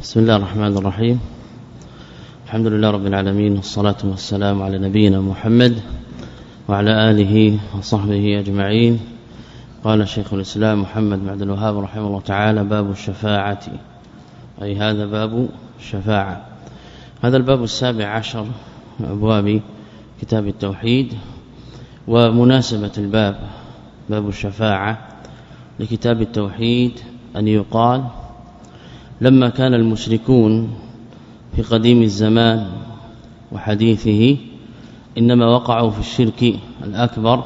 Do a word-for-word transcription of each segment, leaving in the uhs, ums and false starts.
بسم الله الرحمن الرحيم. الحمد لله رب العالمين، والصلاة والسلام على نبينا محمد وعلى آله وصحبه أجمعين. قال شيخ الإسلام محمد بن عبد الوهاب رحمه الله تعالى: باب الشفاعة، أي هذا باب الشفاعة. هذا الباب السابع عشر من أبواب كتاب التوحيد، ومناسبة الباب باب الشفاعة لكتاب التوحيد أن يقال لما كان المشركون في قديم الزمان وحديثه إنما وقعوا في الشرك الأكبر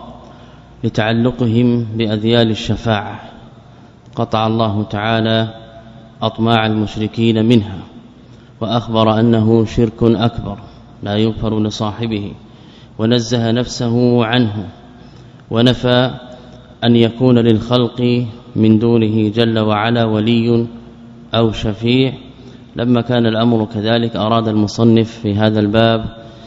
لتعلقهم بأذيال الشفاعة، قطع الله تعالى أطماع المشركين منها، وأخبر أنه شرك أكبر لا يغفر لصاحبه، ونزه نفسه عنه، ونفى أن يكون للخلق من دونه جل وعلا ولي أو شفيع. لما كان الأمر كذلك أراد المصنف في هذا الباب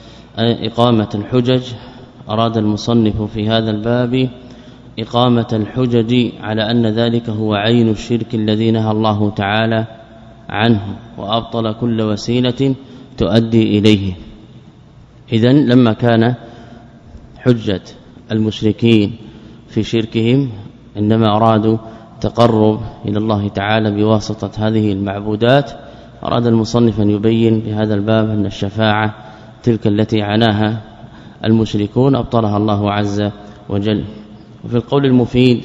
إقامة الحجج، أراد المصنف في هذا الباب إقامة الحجج على أن ذلك هو عين الشرك الذي نهى الله تعالى عنه، وأبطل كل وسيلة تؤدي إليه. إذن لما كان حجة المشركين في شركهم إنما أرادوا تقرب إلى الله تعالى بواسطة هذه المعبودات، أراد المصنف أن يبين بهذا الباب أن الشفاعة تلك التي عناها المشركون أبطلها الله عز وجل. وفي القول المفيد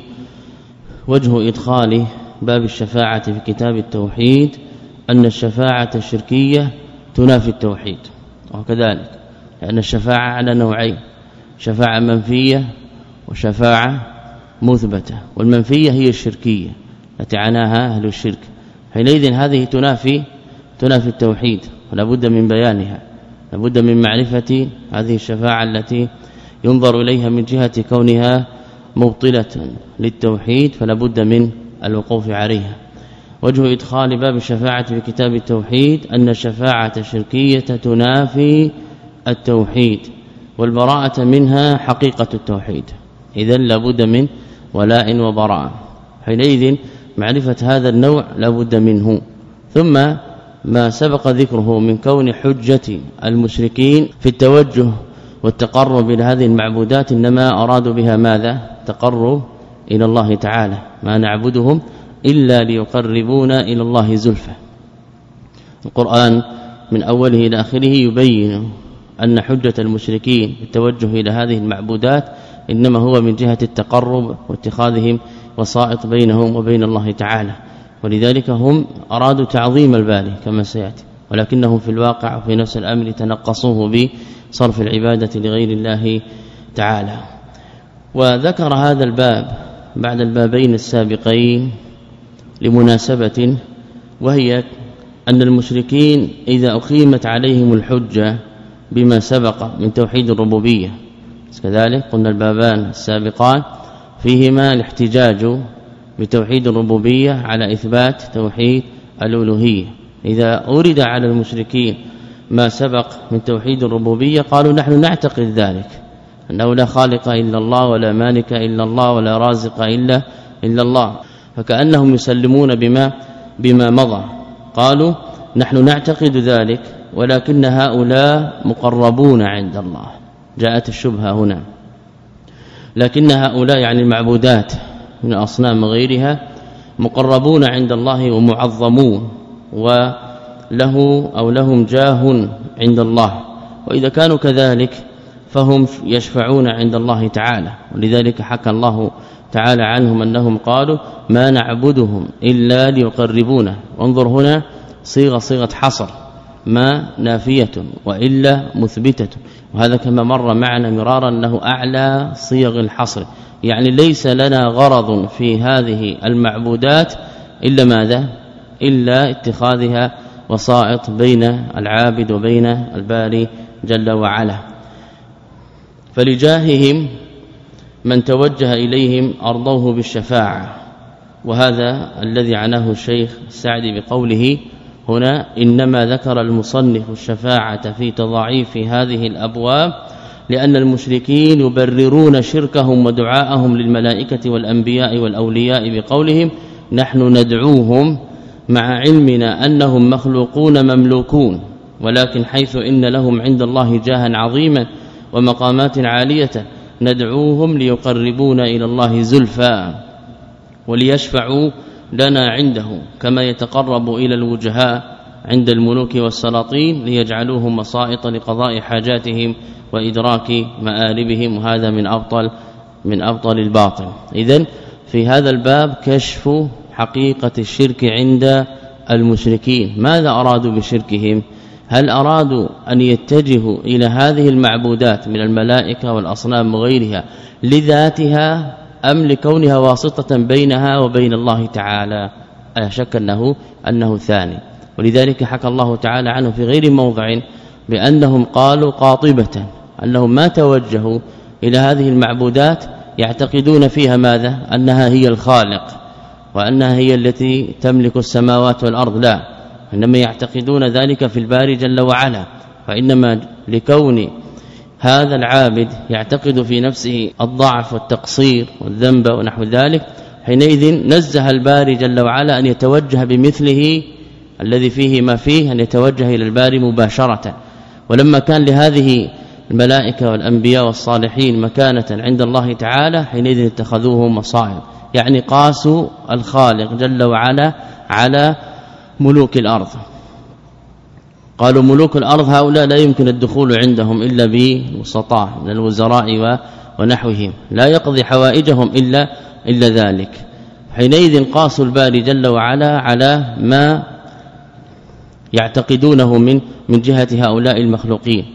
وجه إدخال باب الشفاعة في كتاب التوحيد أن الشفاعة الشركية تنافي التوحيد، وكذلك لأن الشفاعة على نوعين: شفاعة منفية وشفاعة مثبتة، والمنفية هي الشركية التي عناها أهل الشرك، حينئذ هذه تنافي تنافي التوحيد، ولا بد من بيانها، لا بد من معرفة هذه الشفاعة التي ينظر إليها من جهة كونها مبطلة للتوحيد، فلا بد من الوقوف عليها. وجه إدخال باب الشفاعة في كتاب التوحيد أن الشفاعة الشركية تنافي التوحيد، والبراءة منها حقيقة التوحيد، إذن لا بد من ولاء وبراء، حينئذ معرفة هذا النوع لا بد منه. ثم ما سبق ذكره من كون حجة المشركين في التوجه والتقرب إلى هذه المعبودات إنما أرادوا بها ماذا؟ تقرب إلى الله تعالى، ما نعبدهم إلا ليقربونا إلى الله زلفى. القرآن من أوله إلى آخره يبين أن حجة المشركين بالتوجه إلى هذه المعبودات إنما هو من جهة التقرب واتخاذهم وسائط بينهم وبين الله تعالى، ولذلك هم أرادوا تعظيم الباري كما سيأتي، ولكنهم في الواقع وفي نفس الأمر تنقصوه بصرف العبادة لغير الله تعالى. وذكر هذا الباب بعد البابين السابقين لمناسبة، وهي أن المشركين إذا أقيمت عليهم الحجة بما سبق من توحيد الربوبية، كذلك قلنا البابان السابقان فيهما الاحتجاج بتوحيد الربوبية على إثبات توحيد الألوهية. إذا أورد على المشركين ما سبق من توحيد الربوبية قالوا نحن نعتقد ذلك، أنه لا خالق إلا الله ولا مالك إلا الله ولا رازق إلا إلا الله، فكأنهم يسلمون بما بما مضى. قالوا نحن نعتقد ذلك، ولكن هؤلاء مقربون عند الله. جاءت الشبهة هنا، لكن هؤلاء يعني المعبودات من الأصنام وغيرها مقربون عند الله ومعظمون، وله أو لهم جاه عند الله، وإذا كانوا كذلك فهم يشفعون عند الله تعالى. ولذلك حكى الله تعالى عنهم أنهم قالوا ما نعبدهم إلا ليقربونا، وانظر هنا صيغة صيغة حصر، ما نافية وإلا مثبتة، وهذا كما مر معنا مرارا أنه أعلى صيغ الحصر، يعني ليس لنا غرض في هذه المعبودات إلا ماذا؟ إلا اتخاذها وسائط بين العابد وبين الباري جل وعلا. فلجاههم من توجه إليهم أرضوه بالشفاعة، وهذا الذي عناه الشيخ السعدي بقوله هنا إنما ذكر المصنف الشفاعة في تضاعيف هذه الأبواب لأن المشركين يبررون شركهم ودعاءهم للملائكة والأنبياء والأولياء بقولهم نحن ندعوهم مع علمنا أنهم مخلوقون مملوكون، ولكن حيث إن لهم عند الله جاها عظيما ومقامات عالية ندعوهم ليقربونا إلى الله زلفى وليشفعوا لنا عنده كما يتقرب إلى الوجهاء عند الملوك والسلاطين ليجعلوهم مصائط لقضاء حاجاتهم وإدراك مآربهم، وهذا من أبطل من أبطل الباطل. إذن في هذا الباب كشف حقيقة الشرك عند المشركين. ماذا أرادوا بشركهم؟ هل أرادوا أن يتجهوا إلى هذه المعبودات من الملائكة والأصنام وغيرها لذاتها أم لكونها واسطة بينها وبين الله تعالى؟ لا شك أنه, أنه ثاني. ولذلك حكى الله تعالى عنه في غير موضع بأنهم قالوا قاطبة أنهم ما توجهوا إلى هذه المعبودات يعتقدون فيها ماذا؟ أنها هي الخالق وأنها هي التي تملك السماوات والأرض، لا، إنما يعتقدون ذلك في الباري جل وعلا. وإنما لكون هذا العابد يعتقد في نفسه الضعف والتقصير والذنب ونحو ذلك، حينئذ نزه الباري جل وعلا أن يتوجه بمثله الذي فيه ما فيه، أن يتوجه إلى الباري مباشرة. ولما كان لهذه الملائكة والأنبياء والصالحين مكانة عند الله تعالى حينئذ اتخذوهم مصائب، يعني قاسوا الخالق جل وعلا على ملوك الأرض. قالوا ملوك الأرض هؤلاء لا يمكن الدخول عندهم إلا بوسطاء من الوزراء ونحوهم، لا يقضي حوائجهم إلا, إلا ذلك. حينئذ قاسوا الباري جل وعلا على ما يعتقدونه من من جهة هؤلاء المخلوقين.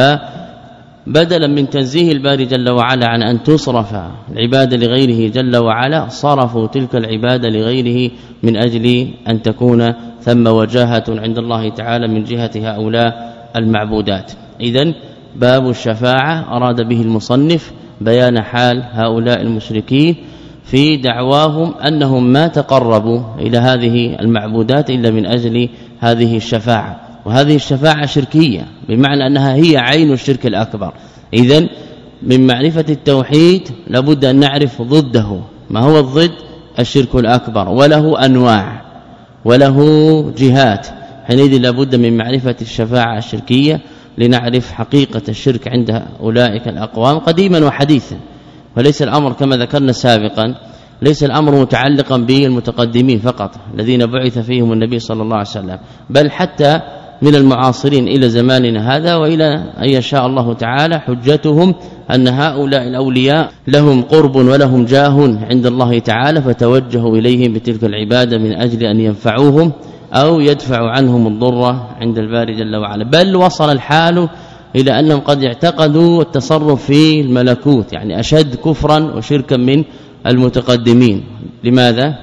فبدلا من تنزيه الباري جل وعلا عن أن تصرف العبادة لغيره جل وعلا صرفوا تلك العبادة لغيره من أجل أن تكون ثم وجاهة عند الله تعالى من جهة هؤلاء المعبودات. إذن باب الشفاعة أراد به المصنف بيان حال هؤلاء المشركين في دعواهم أنهم ما تقربوا إلى هذه المعبودات إلا من أجل هذه الشفاعة، وهذه الشفاعة شركية بمعنى أنها هي عين الشرك الأكبر. إذن من معرفة التوحيد لابد أن نعرف ضده. ما هو الضد؟ الشرك الأكبر، وله أنواع وله جهات. حينئذ لابد من معرفة الشفاعة الشركية لنعرف حقيقة الشرك عند أولئك الأقوام قديما وحديثا. وليس الأمر كما ذكرنا سابقا، ليس الأمر متعلقا بالمتقدمين فقط الذين بعث فيهم النبي صلى الله عليه وسلم، بل حتى من المعاصرين إلى زماننا هذا وإلى أن يشاء الله تعالى حجتهم أن هؤلاء الأولياء لهم قرب ولهم جاه عند الله تعالى، فتوجهوا إليهم بتلك العبادة من أجل أن ينفعوهم أو يدفعوا عنهم الضر عند الباري جل وعلا. بل وصل الحال إلى أنهم قد اعتقدوا التصرف في الملكوت، يعني أشد كفرا وشركا من المتقدمين. لماذا؟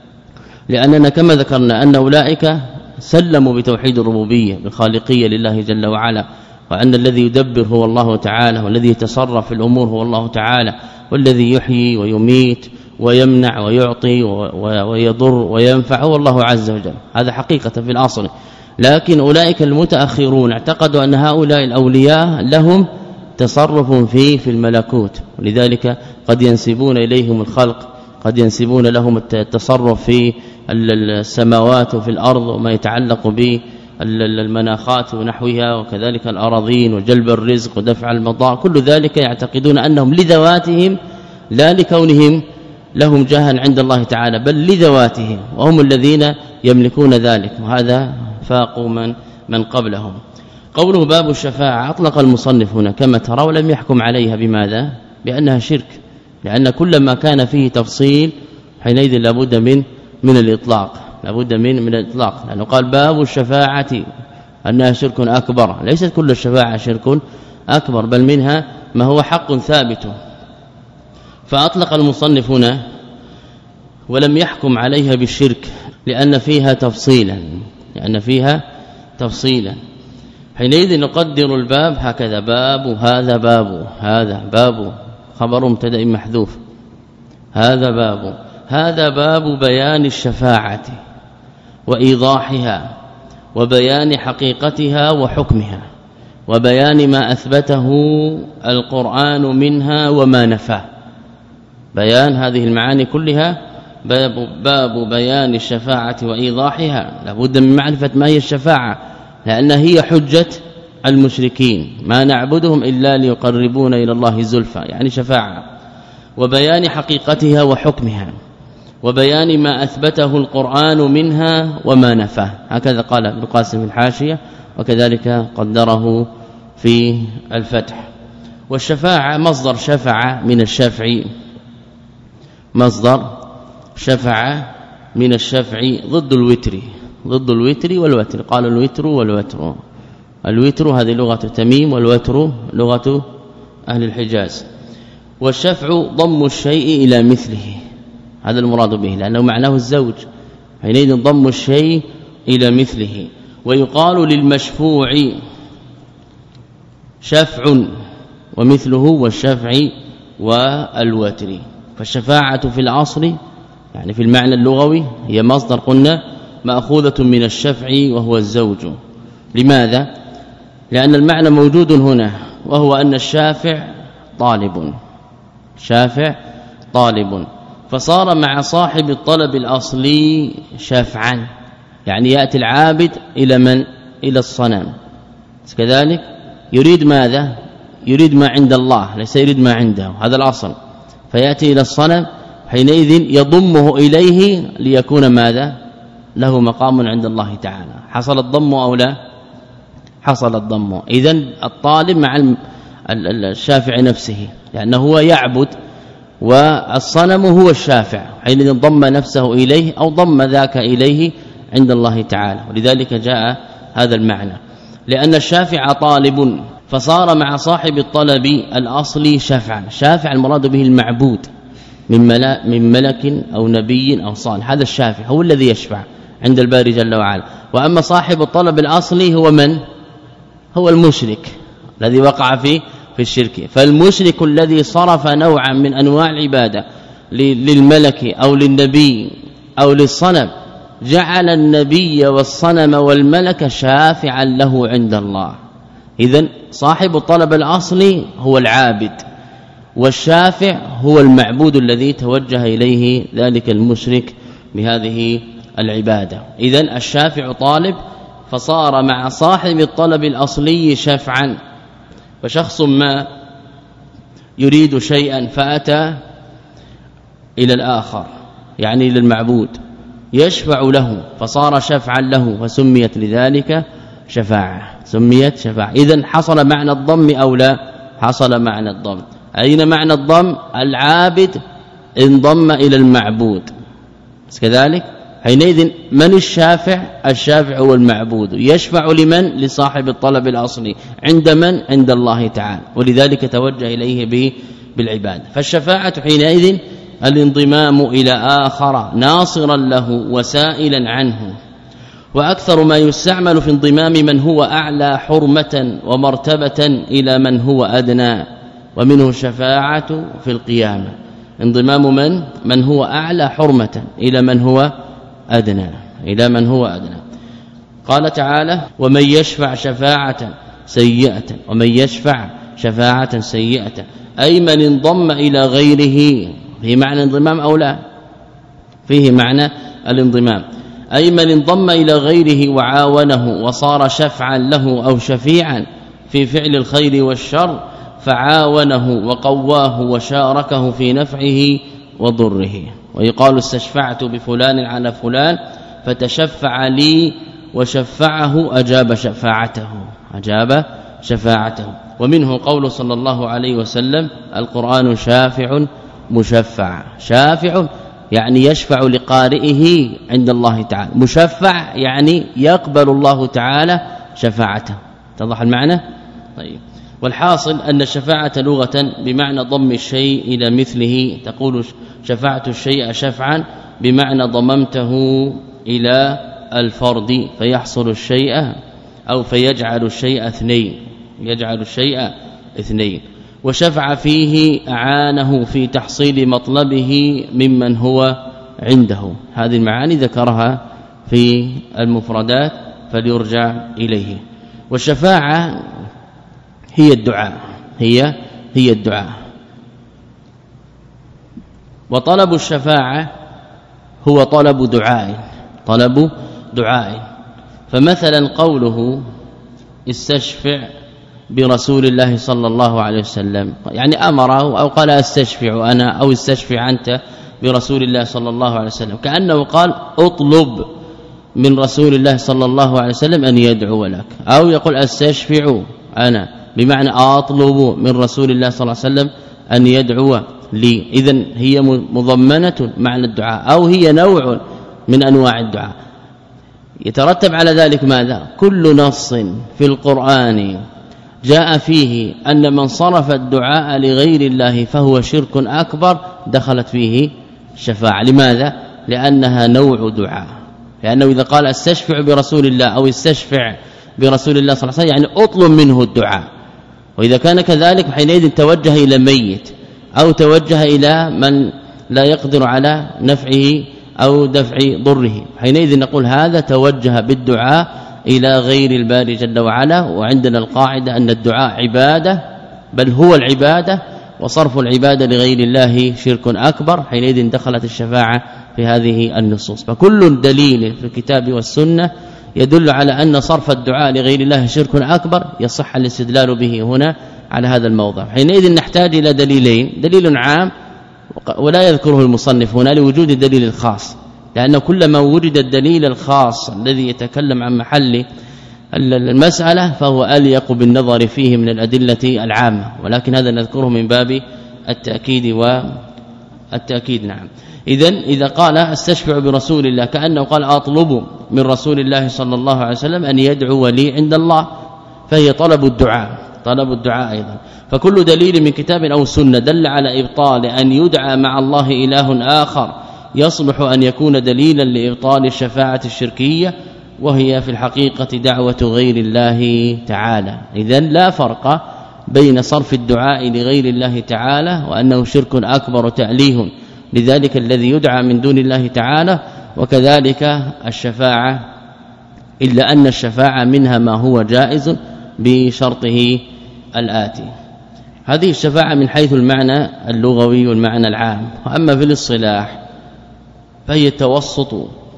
لأننا كما ذكرنا أن أولئك سلموا بتوحيد الربوبية بالخالقية لله جل وعلا، وأن الذي يدبر هو الله تعالى، والذي يتصرف في الأمور هو الله تعالى، والذي يحيي ويميت ويمنع ويعطي ويضر وينفع هو الله عز وجل. هذا حقيقة في الأصل. لكن أولئك المتأخرون اعتقدوا أن هؤلاء الأولياء لهم تصرف فيه في الملكوت، ولذلك قد ينسبون إليهم الخلق، قد ينسبون لهم التصرف في السماوات وفي الأرض وما يتعلق بالمناخات ونحوها، وكذلك الأراضين وجلب الرزق ودفع المضار. كل ذلك يعتقدون أنهم لذواتهم لا لكونهم لهم جاها عند الله تعالى، بل لذواتهم، وهم الذين يملكون ذلك، وهذا فاقوا من, من قبلهم. قوله باب الشفاعة أطلق المصنف هنا كما ترى، ولم يحكم عليها بماذا؟ بأنها شرك، لأن كل ما كان فيه تفصيل حينئذ لابد من من الإطلاق، لابد من من الإطلاق، لأنه قال باب الشفاعة أنها شرك أكبر. ليست كل الشفاعة شرك أكبر، بل منها ما هو حق ثابت. فأطلق المصنف هنا ولم يحكم عليها بالشرك لأن فيها تفصيلا، لأن فيها تفصيلا. حينئذ نقدر الباب هكذا: باب هذا باب هذا باب خبر مبتدا محذوف، هذا باب هذا باب بيان الشفاعة وإيضاحها وبيان حقيقتها وحكمها وبيان ما أثبته القرآن منها وما نفاه. بيان هذه المعاني كلها باب, باب بيان الشفاعة وإيضاحها. لابد من معرفة ما هي الشفاعة، لأن هي حجة المشركين، ما نعبدهم إلا ليقربون إلى الله زلفى، يعني شفاعة، وبيان حقيقتها وحكمها، وبيان ما أثبته القرآن منها وما نفاه. هكذا قال ابن قاسم في الحاشية، وكذلك قدره في الفتح. والشفاعة مصدر شفع من الشفع، مصدر شفع من الشفع ضد الوتر، ضد الوتر والوتر، قال الوتر والوتر. الوتر هذه لغة تميم، والوتر لغة أهل الحجاز. والشفع ضم الشيء إلى مثله، هذا المراد به، لأنه معناه الزوج، حينئذ ضم الشيء إلى مثله. ويقال للمشفوع شفع ومثله، والشفع والوتر. فالشفاعة في العصر يعني في المعنى اللغوي هي مصدر قلنا مأخوذة من الشفع وهو الزوج. لماذا؟ لأن المعنى موجود هنا، وهو أن الشافع طالب، شافع طالب، فصار مع صاحب الطلب الأصلي شفعا، يعني يأتي العابد إلى من؟ إلى الصنم، كذلك يريد ماذا؟ يريد ما عند الله، ليس يريد ما عنده، هذا الأصل. فيأتي إلى الصنم، حينئذ يضمه إليه ليكون ماذا؟ له مقام عند الله تعالى. حصل الضم أو لا؟ حصل الضم. إذن الطالب مع الشافع نفسه، لأنه هو يعبد والصنم هو الشافع، حينئذ ضم نفسه إليه أو ضم ذاك إليه عند الله تعالى. ولذلك جاء هذا المعنى، لأن الشافع طالب، فصار مع صاحب الطلب الأصلي شفعا. شافع المراد به المعبود من ملك, من ملك أو نبي أو صالح، هذا الشافع هو الذي يشفع عند الباري جل وعلا. وأما صاحب الطلب الأصلي هو من؟ هو المشرك الذي وقع فيه في الشرك. فالمشرك الذي صرف نوعا من أنواع العبادة للملك أو للنبي أو للصنم، جعل النبي والصنم والملك شافعا له عند الله. إذن صاحب الطلب الأصلي هو العابد، والشافع هو المعبود الذي توجه إليه ذلك المشرك بهذه العبادة. إذن الشافع طالب، فصار مع صاحب الطلب الأصلي شفعا. فشخص ما يريد شيئا فأتى إلى الآخر، يعني للمعبود، يشفع له، فصار شفعا له، فسميت لذلك شفاعة، سميت شفاعة. إذن حصل معنى الضم أو لا؟ حصل معنى الضم. أين معنى الضم؟ العابد انضم إلى المعبود، كذلك حينئذ من الشافع؟ الشافع هو المعبود، يشفع لمن؟ لصاحب الطلب الأصلي، عند من؟ عند الله تعالى، ولذلك توجه إليه به بالعبادة. فالشفاعة حينئذ الانضمام إلى آخر ناصرا له وسائلا عنه. وأكثر ما يستعمل في انضمام من هو أعلى حرمة ومرتبة إلى من هو أدنى، ومنه الشفاعة في القيامة. انضمام من؟ من هو أعلى حرمة إلى من هو أدنى، إلى من هو أدنى. قال تعالى: ومن يشفع شفاعة سيئة، ومن يشفع شفاعة سيئة، أي من انضم إلى غيره. فيه معنى انضمام أو لا؟ فيه معنى الانضمام، أي من انضم إلى غيره وعاونه وصار شفعا له أو شفيعا في فعل الخير والشر، فعاونه وقواه وشاركه في نفعه وضره. ويقال: استشفعت بفلان على فلان فتشفع لي وشفعه أجاب شفاعته، أجاب شفاعته. ومنه قول صلى الله عليه وسلم: القرآن شافع مشفع. شافع يعني يشفع لقارئه عند الله تعالى، مشفع يعني يقبل الله تعالى شفاعته. اتضح المعنى؟ طيب. والحاصل أن الشفاعة لغة بمعنى ضم الشيء إلى مثله. تقول شفعت الشيء شفعا بمعنى ضممته إلى الفرد فيحصل الشيء، أو فيجعل الشيء اثنين، يجعل الشيء اثنين. وشفع فيه أعانه في تحصيل مطلبه ممن هو عنده. هذه المعاني ذكرها في المفردات فليرجع إليه. والشفاعة هي الدعاء، هي هي الدعاء. وطلب الشفاعة هو طلب دعاء طلب دعاء. فمثلا قوله استشفع برسول الله صلى الله عليه وسلم، يعني أمره أو قال استشفع أنا أو استشفع أنت برسول الله صلى الله عليه وسلم، كأنه قال اطلب من رسول الله صلى الله عليه وسلم أن يدعو لك، أو يقول استشفع أنا بمعنى أطلب من رسول الله صلى الله عليه وسلم أن يدعو لي. إذن هي مضمنة معنى الدعاء أو هي نوع من أنواع الدعاء. يترتب على ذلك ماذا؟ كل نص في القرآن جاء فيه أن من صرف الدعاء لغير الله فهو شرك أكبر دخلت فيه الشفاعة. لماذا؟ لأنها نوع دعاء، لأنه إذا قال استشفع برسول الله أو استشفع برسول الله صلى الله عليه وسلم يعني أطلب منه الدعاء، وإذا كان كذلك حينئذ توجه إلى ميت أو توجه إلى من لا يقدر على نفعه أو دفع ضره، حينئذ نقول هذا توجه بالدعاء إلى غير الباري جل وعلا. وعندنا القاعدة أن الدعاء عبادة بل هو العبادة، وصرف العبادة لغير الله شرك أكبر، حينئذ دخلت الشفاعة في هذه النصوص. فكل دليل في الكتاب والسنة يدل على أن صرف الدعاء لغير الله شرك أكبر يصح الاستدلال به هنا على هذا الموضع. حينئذ نحتاج إلى دليلين، دليل عام ولا يذكره المصنف هنا لوجود الدليل الخاص، لأن كلما وجد الدليل الخاص الذي يتكلم عن محل المسألة فهو أليق بالنظر فيه من الأدلة العامة، ولكن هذا نذكره من باب التأكيد والتأكيد. نعم. إذن إذا قال استشفع برسول الله كأنه قال أطلب من رسول الله صلى الله عليه وسلم أن يدعو لي عند الله، فهي طلب الدعاء طلب الدعاء أيضا. فكل دليل من كتاب أو سنة دل على إبطال أن يدعى مع الله إله آخر يصلح أن يكون دليلا لإبطال الشفاعة الشركية، وهي في الحقيقة دعوة غير الله تعالى. إذن لا فرق بين صرف الدعاء لغير الله تعالى وأنه شرك أكبر تأليه لذلك الذي يدعى من دون الله تعالى، وكذلك الشفاعة، إلا أن الشفاعة منها ما هو جائز بشرطه الآتي. هذه الشفاعة من حيث المعنى اللغوي والمعنى العام. وأما في الاصطلاح فهي التوسط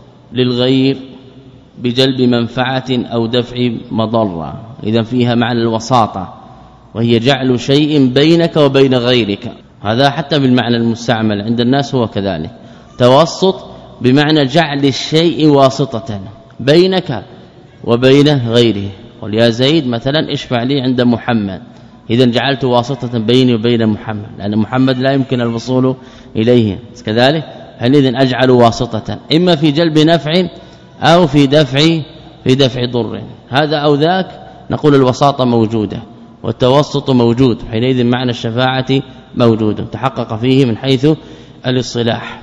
للغير بجلب منفعة أو دفع مضرة، إذا فيها معنى الوساطة، وهي جعل شيء بينك وبين غيرك. هذا حتى بالمعنى المستعمل عند الناس هو كذلك، توسط بمعنى جعل الشيء واسطة بينك وبين غيره. قل يا زيد مثلا اشفع لي عند محمد، إذا جعلت واسطة بيني وبين محمد، لأن محمد لا يمكن الوصول إليه، كذلك حينئذ أجعل واسطة إما في جلب نفع أو في دفع في دفع ضر. هذا أو ذاك نقول الوساطة موجودة والتوسط موجود، حينئذ معنى الشفاعة موجود تحقق فيه من حيث الاصطلاح.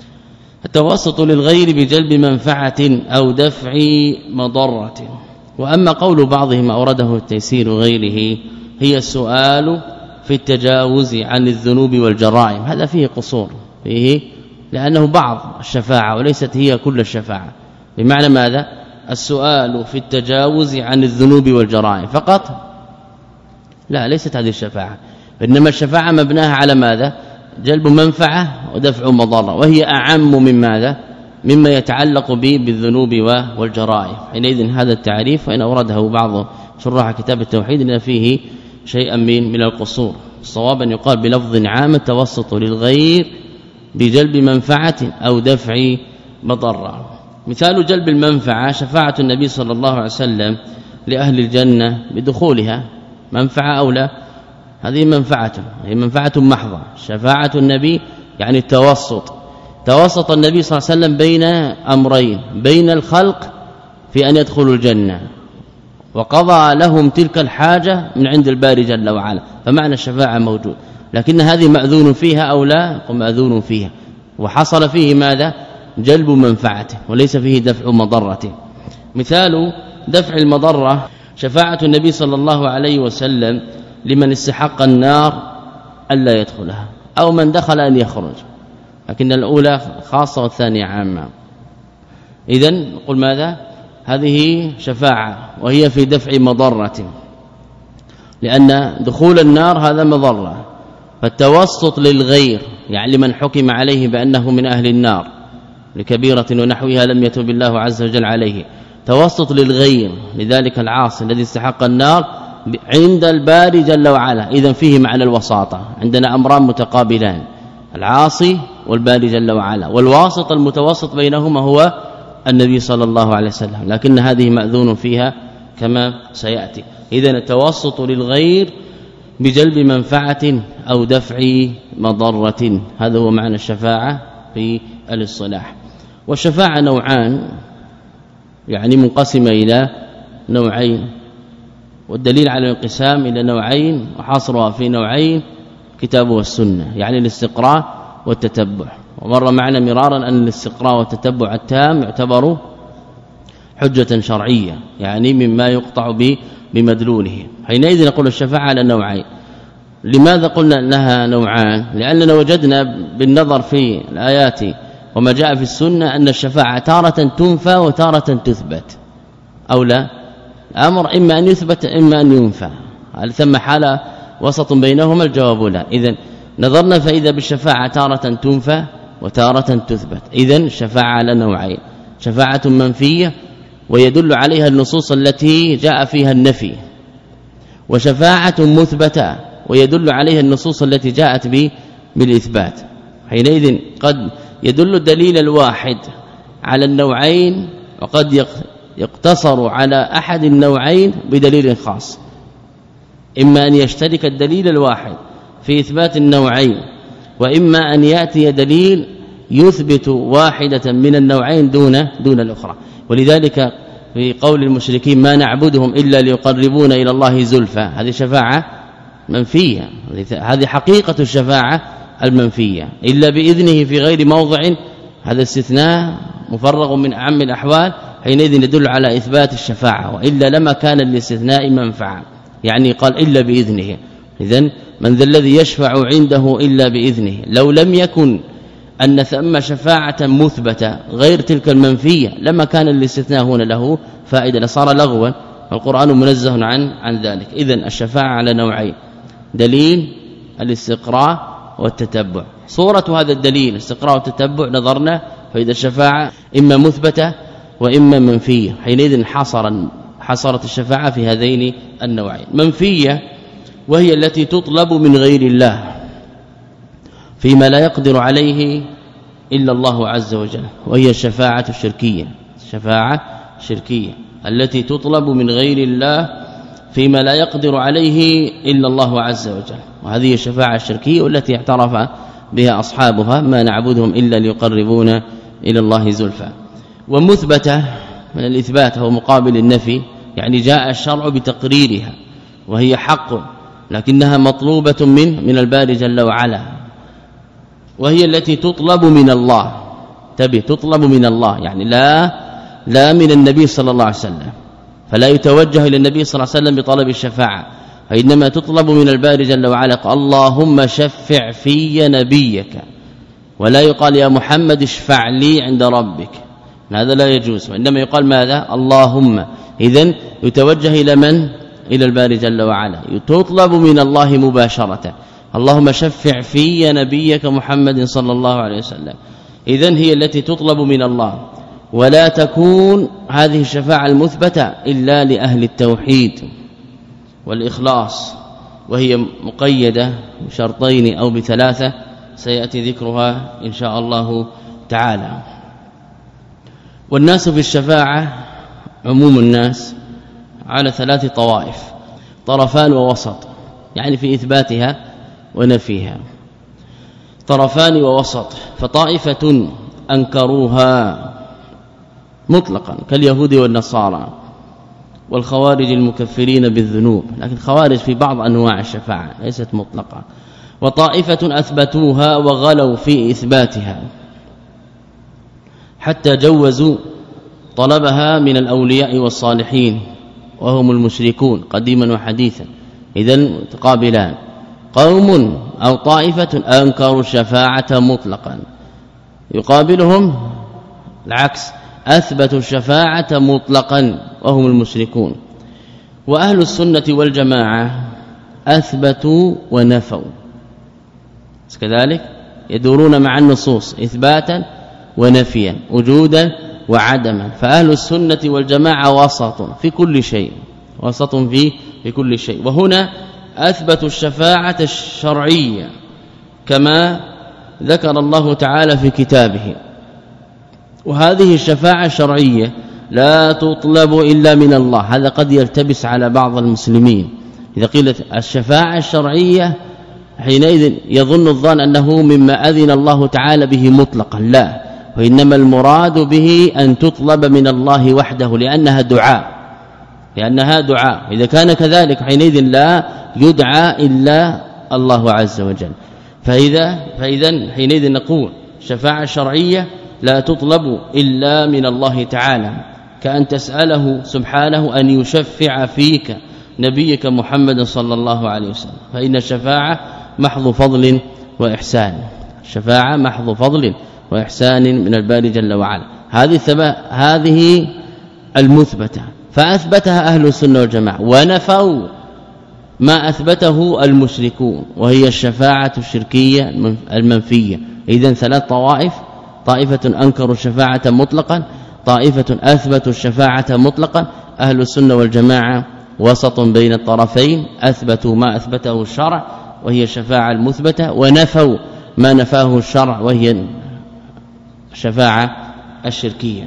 التوسط للغير بجلب منفعة أو دفع مضرة. وأما قول بعضهم أورده التيسير غيره هي السؤال في التجاوز عن الذنوب والجرائم، هذا فيه قصور فيه، لأنه بعض الشفاعة وليست هي كل الشفاعة. بمعنى ماذا؟ السؤال في التجاوز عن الذنوب والجرائم فقط؟ لا، ليست هذه الشفاعة، إنما الشفاعة مبناها على ماذا؟ جلب منفعة ودفع مضرة، وهي أعم من ماذا؟ مما يتعلق به بالذنوب والجرائم. حينئذ هذا التعريف وإن أورده بعض شراح كتاب التوحيد لأن فيه شيئا من من القصور. الصواب أن يقال بلفظ عام التوسط للغير بجلب منفعة أو دفع مضرة. مثال جلب المنفعة شفاعة النبي صلى الله عليه وسلم لأهل الجنة بدخولها، منفعة أو لا؟ هذه منفعة، هي منفعة محضة. شفاعة النبي يعني التوسط، توسط النبي صلى الله عليه وسلم بين أمرين، بين الخلق في أن يدخلوا الجنة، وقضى لهم تلك الحاجة من عند الباري جل وعلا، فمعنى الشفاعة موجود. لكن هذه مأذون فيها أو لا؟ مأذون فيها، وحصل فيه ماذا؟ جلب منفعته وليس فيه دفع مضرة. مثال دفع المضرة شفاعة النبي صلى الله عليه وسلم لمن استحق النار ألا يدخلها، أو من دخل أن يخرج، لكن الأولى خاصة والثانية عامة. إذن نقول ماذا؟ هذه شفاعة وهي في دفع مضرة، لأن دخول النار هذا مضرة. فالتوسط للغير يعني من حكم عليه بأنه من أهل النار لكبيرة ونحوها لم يتب الله عز وجل عليه. توسط للغير، لذلك العاصي الذي استحق النار عند الباري جل وعلا، اذا فيه معنى الوساطة. عندنا امران متقابلان، العاصي والباري جل وعلا، والواسط المتوسط بينهما هو النبي صلى الله عليه وسلم، لكن هذه مأذون فيها كما سيأتي. إذن التوسط للغير بجلب منفعة أو دفع مضرة، هذا هو معنى الشفاعة في الاصطلاح. والشفاعة نوعان، يعني منقسمة إلى نوعين، والدليل على الانقسام إلى نوعين وحصرها في نوعين كتاب والسنة، يعني الاستقراء والتتبع. ومر معنا مرارا أن الاستقراء والتتبع التام يعتبر حجة شرعية، يعني مما يقطع به بمدلوله. حينئذ نقول الشفاعة على نوعين. لماذا قلنا انها نوعان؟ لاننا وجدنا بالنظر في الآيات وما جاء في السنة أن الشفاعة تارة تنفى وتارة تثبت، أو لا؟ الأمر إما أن يثبت إما أن ينفى، هل ثم حالة وسط بينهما؟ الجواب لا. إذن نظرنا فإذا بالشفاعة تارة تنفى وتارة تثبت. إذن الشفاعة على نوعين، شفاعة منفية ويدل عليها النصوص التي جاء فيها النفي، وشفاعة مثبتة ويدل عليها النصوص التي جاءت به بالإثبات. حينئذ قد يدل الدليل الواحد على النوعين، وقد يقتصر على أحد النوعين بدليل خاص، إما أن يشترك الدليل الواحد في إثبات النوعين، وإما أن يأتي دليل يثبت واحدة من النوعين دون دون الأخرى. ولذلك في قول المشركين ما نعبدهم إلا ليقربونا إلى الله زلفى، هذه شفاعة منفية، هذه حقيقة الشفاعة المنفية. إلا بإذنه في غير موضع، هذا استثناء مفرغ من أعم الأحوال، حينئذ يدل على إثبات الشفاعة، وإلا لما كان الاستثناء منفعا، يعني قال إلا بإذنه. إذن من ذا الذي يشفع عنده إلا بإذنه، لو لم يكن أن ثم شفاعة مثبتة غير تلك المنفية لما كان الاستثناء هنا له فائدة، لصار لغوا، القرآن منزه عن عن ذلك. إذن الشفاعة على نوعين، دليل الاستقراء والتتبع. صورة هذا الدليل الاستقراء والتتبع نظرنا، فإذا الشفاعة إما مثبتة وإما منفية، حينئذ حصرا حصرت الشفاعة في هذين النوعين. منفية وهي التي تطلب من غير الله فيما لا يقدر عليه إلا الله عز وجل، وهي الشفاعة الشركية، الشفاعة الشركية التي تطلب من غير الله فيما لا يقدر عليه إلا الله عز وجل، وهذه الشفاعة الشركية التي اعترف بها أصحابها ما نعبدهم إلا ليقربونا إلى الله زلفى. ومثبتة من الإثبات هو مقابل النفي، يعني جاء الشرع بتقريرها وهي حق، لكنها مطلوبة من من الباري جل وعلا، وهي التي تطلب من الله. تبي تطلب من الله، يعني لا لا من النبي صلى الله عليه وسلم، فلا يتوجه إلى النبي صلى الله عليه وسلم بطلب الشفاعة، فإنما تطلب من الباري جل وعلا. اللهم شفع في نبيك، ولا يقال يا محمد اشفع لي عند ربك، هذا لا يجوز، وإنما يقال ماذا؟ اللهم. إذن يتوجه إلى من؟ إلى الباري جل وعلا، تطلب من الله مباشرة، اللهم شفع في نبيك محمد صلى الله عليه وسلم. إذن هي التي تطلب من الله، ولا تكون هذه الشفاعة المثبتة إلا لأهل التوحيد والإخلاص، وهي مقيدة بشرطين أو بثلاثة سيأتي ذكرها إن شاء الله تعالى. والناس في الشفاعة عموم الناس على ثلاث طوائف، طرفان ووسط، يعني في إثباتها ونفيها، طرفان ووسط. فطائفة أنكروها مطلقا كاليهود والنصارى والخوارج المكفرين بالذنوب، لكن خوارج في بعض أنواع الشفاعة ليست مطلقة. وطائفة أثبتوها وغلوا في إثباتها حتى جوزوا طلبها من الأولياء والصالحين وهم المشركون قديما وحديثا. إذن متقابلان، قوم أو طائفة أنكروا الشفاعة مطلقا، يقابلهم العكس، أثبتوا الشفاعة مطلقا وهم المشركون. وأهل السنة والجماعة أثبتوا ونفوا، كذلك يدورون مع النصوص إثباتا ونفيا وجودا وعدما. فأهل السنة والجماعة وسط في كل شيء وسط في في كل شيء. وهنا أثبتوا الشفاعة الشرعية كما ذكر الله تعالى في كتابه. وهذه الشفاعة الشرعية لا تطلب إلا من الله. هذا قد يلتبس على بعض المسلمين إذا قيلت الشفاعة الشرعية حينئذ يظن الظان أنه مما أذن الله تعالى به مطلقا. لا، وإنما المراد به أن تطلب من الله وحده لأنها دعاء لأنها دعاء. إذا كان كذلك حينئذ لا يدعى إلا الله عز وجل. فإذا فإذا حينئذ نقول الشفاعة الشرعية لا تطلب إلا من الله تعالى، كأن تسأله سبحانه أن يشفع فيك نبيك محمد صلى الله عليه وسلم. فإن الشفاعة محض فضل وإحسان، الشفاعة محض فضل وإحسان من الباري جل وعلا. هذه هذه المثبتة فأثبتها أهل السنة والجماعة، ونفوا ما أثبته المشركون وهي الشفاعة الشركية المنفية. إذن ثلاث طوائف: طائفة أنكروا الشفاعة مطلقا، طائفة أثبتوا الشفاعة مطلقا. أهل السنة والجماعة وسط بين الطرفين، أثبتوا ما أثبته الشرع وهي الشفاعة المثبتة، ونفوا ما نفاه الشرع وهي الشفاعة الشركية.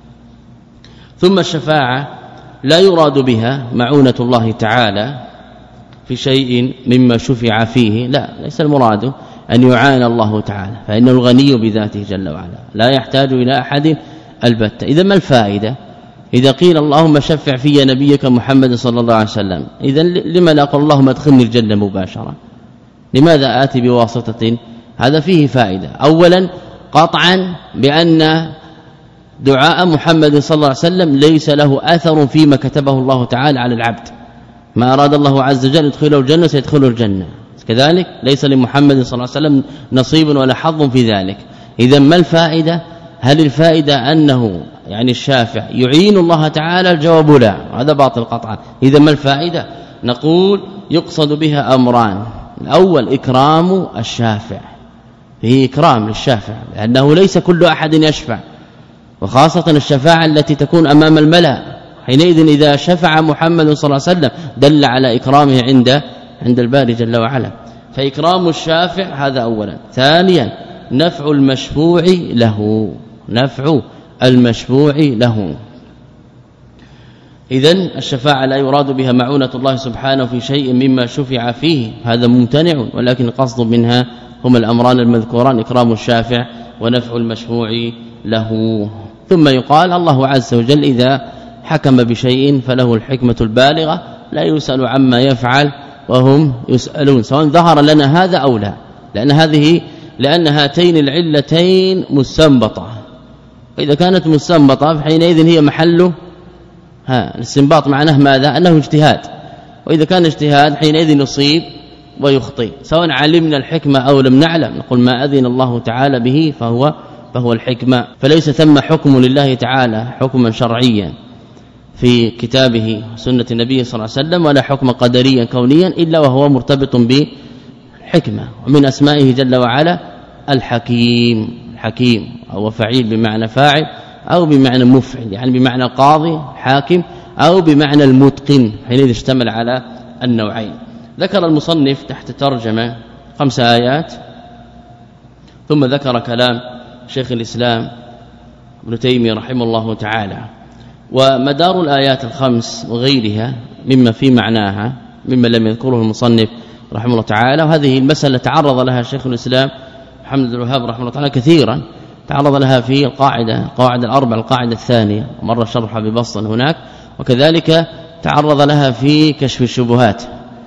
ثم الشفاعة لا يراد بها معونة الله تعالى في شيء مما شفع فيه، لا، ليس المراد أن يعان الله تعالى، فإنه الغني بذاته جل وعلا لا يحتاج إلى أحد البتة. إذا ما الفائدة إذا قيل اللهم شفع في نبيك محمد صلى الله عليه وسلم؟ إذا لما لا قال اللهم ادخلني الجنة مباشرة؟ لماذا آتي بواسطة؟ هذا فيه فائدة. أولا قطعا بأن دعاء محمد صلى الله عليه وسلم ليس له أثر فيما كتبه الله تعالى على العبد. ما أراد الله عز وجل يدخله الجنة سيدخله الجنة، كذلك ليس لمحمد صلى الله عليه وسلم نصيب ولا حظ في ذلك. إذا ما الفائدة؟ هل الفائدة أنه يعني الشافع يعين الله تعالى؟ الجواب لا، هذا باطل قطعا. إذا ما الفائدة؟ نقول يقصد بها أمران: الأول إكرام الشافع، فيه إكرام للشافع لأنه ليس كل أحد يشفع، وخاصة الشفاعة التي تكون أمام الملأ. حينئذ إذا شفع محمد صلى الله عليه وسلم دل على إكرامه عند عند الباري جل وعلا. فإكرام الشافع هذا أولا. ثانيا نفع المشفوع له، نفع المشفوع له. إذن الشفاعة لا يراد بها معونة الله سبحانه في شيء مما شفع فيه، هذا ممتنع، ولكن القصد منها هما الأمران المذكوران: إكرام الشافع ونفع المشفوع له. ثم يقال الله عز وجل إذا حكم بشيء فله الحكمة البالغة، لا يسأل عما يفعل وهم يسألون، سواء ظهر لنا هذا أو لا، لأن هذه لأن هاتين العلتين مستنبطة. فإذا كانت مستنبطة فحينئذ هي محل ها الاستنباط، معناه ماذا؟ أنه اجتهاد. وإذا كان اجتهاد حينئذ يصيب ويخطئ، سواء علمنا الحكمة أو لم نعلم. نقول ما أذن الله تعالى به فهو فهو الحكمة. فليس ثم حكم لله تعالى حكما شرعيا في كتابه وسنة النبي صلى الله عليه وسلم، ولا حكم قدريا كونيا إلا وهو مرتبط بالحكمة. ومن أسمائه جل وعلا الحكيم، الحكيم أو فعيل بمعنى فاعل أو بمعنى مفعل، يعني بمعنى قاضي حاكم أو بمعنى المتقن، حينئذ اشتمل على النوعين. ذكر المصنف تحت ترجمة خمس آيات، ثم ذكر كلام شيخ الإسلام ابن تيمية رحمه الله تعالى. ومدار الآيات الخمس وغيرها مما في معناها مما لم يذكره المصنف رحمه الله تعالى، وهذه المسألة تعرض لها شيخ الإسلام محمد بن الوهاب رحمه الله تعالى كثيرا، تعرض لها في القاعدة القواعد الأربع القاعدة الثانية، ومر شرحها ببسط هناك، وكذلك تعرض لها في كشف الشبهات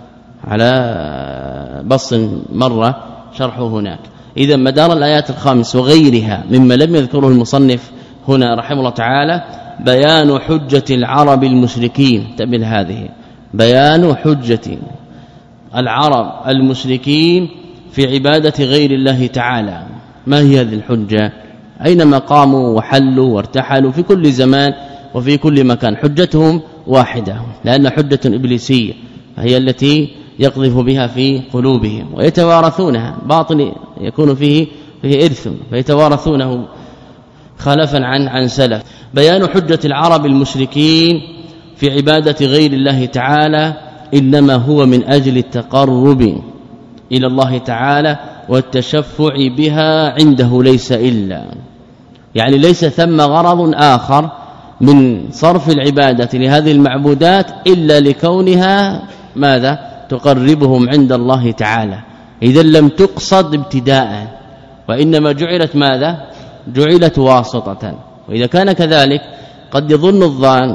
على بسط مرة شرحه هناك. إذا مدار الآيات الخمس وغيرها مما لم يذكره المصنف هنا رحمه الله تعالى بيان حجة العرب المشركين. تبين هذه بيان حجة العرب المشركين في عبادة غير الله تعالى. ما هي هذه الحجة؟ أينما قاموا وحلوا وارتحلوا في كل زمان وفي كل مكان حجتهم واحدة، لأن حجة إبليسية هي التي يقذف بها في قلوبهم ويتوارثونها، باطل يكون فيه فيه إرث فيتوارثونه خلفا عن عن سلف. بيان حجة العرب المشركين في عبادة غير الله تعالى إنما هو من أجل التقرب إلى الله تعالى والتشفع بها عنده، ليس إلا يعني ليس ثم غرض آخر من صرف العبادة لهذه المعبودات إلا لكونها ماذا تقربهم عند الله تعالى. إذا لم تقصد ابتداء وإنما جعلت ماذا جعلت واسطة. وإذا كان كذلك قد يظن الظان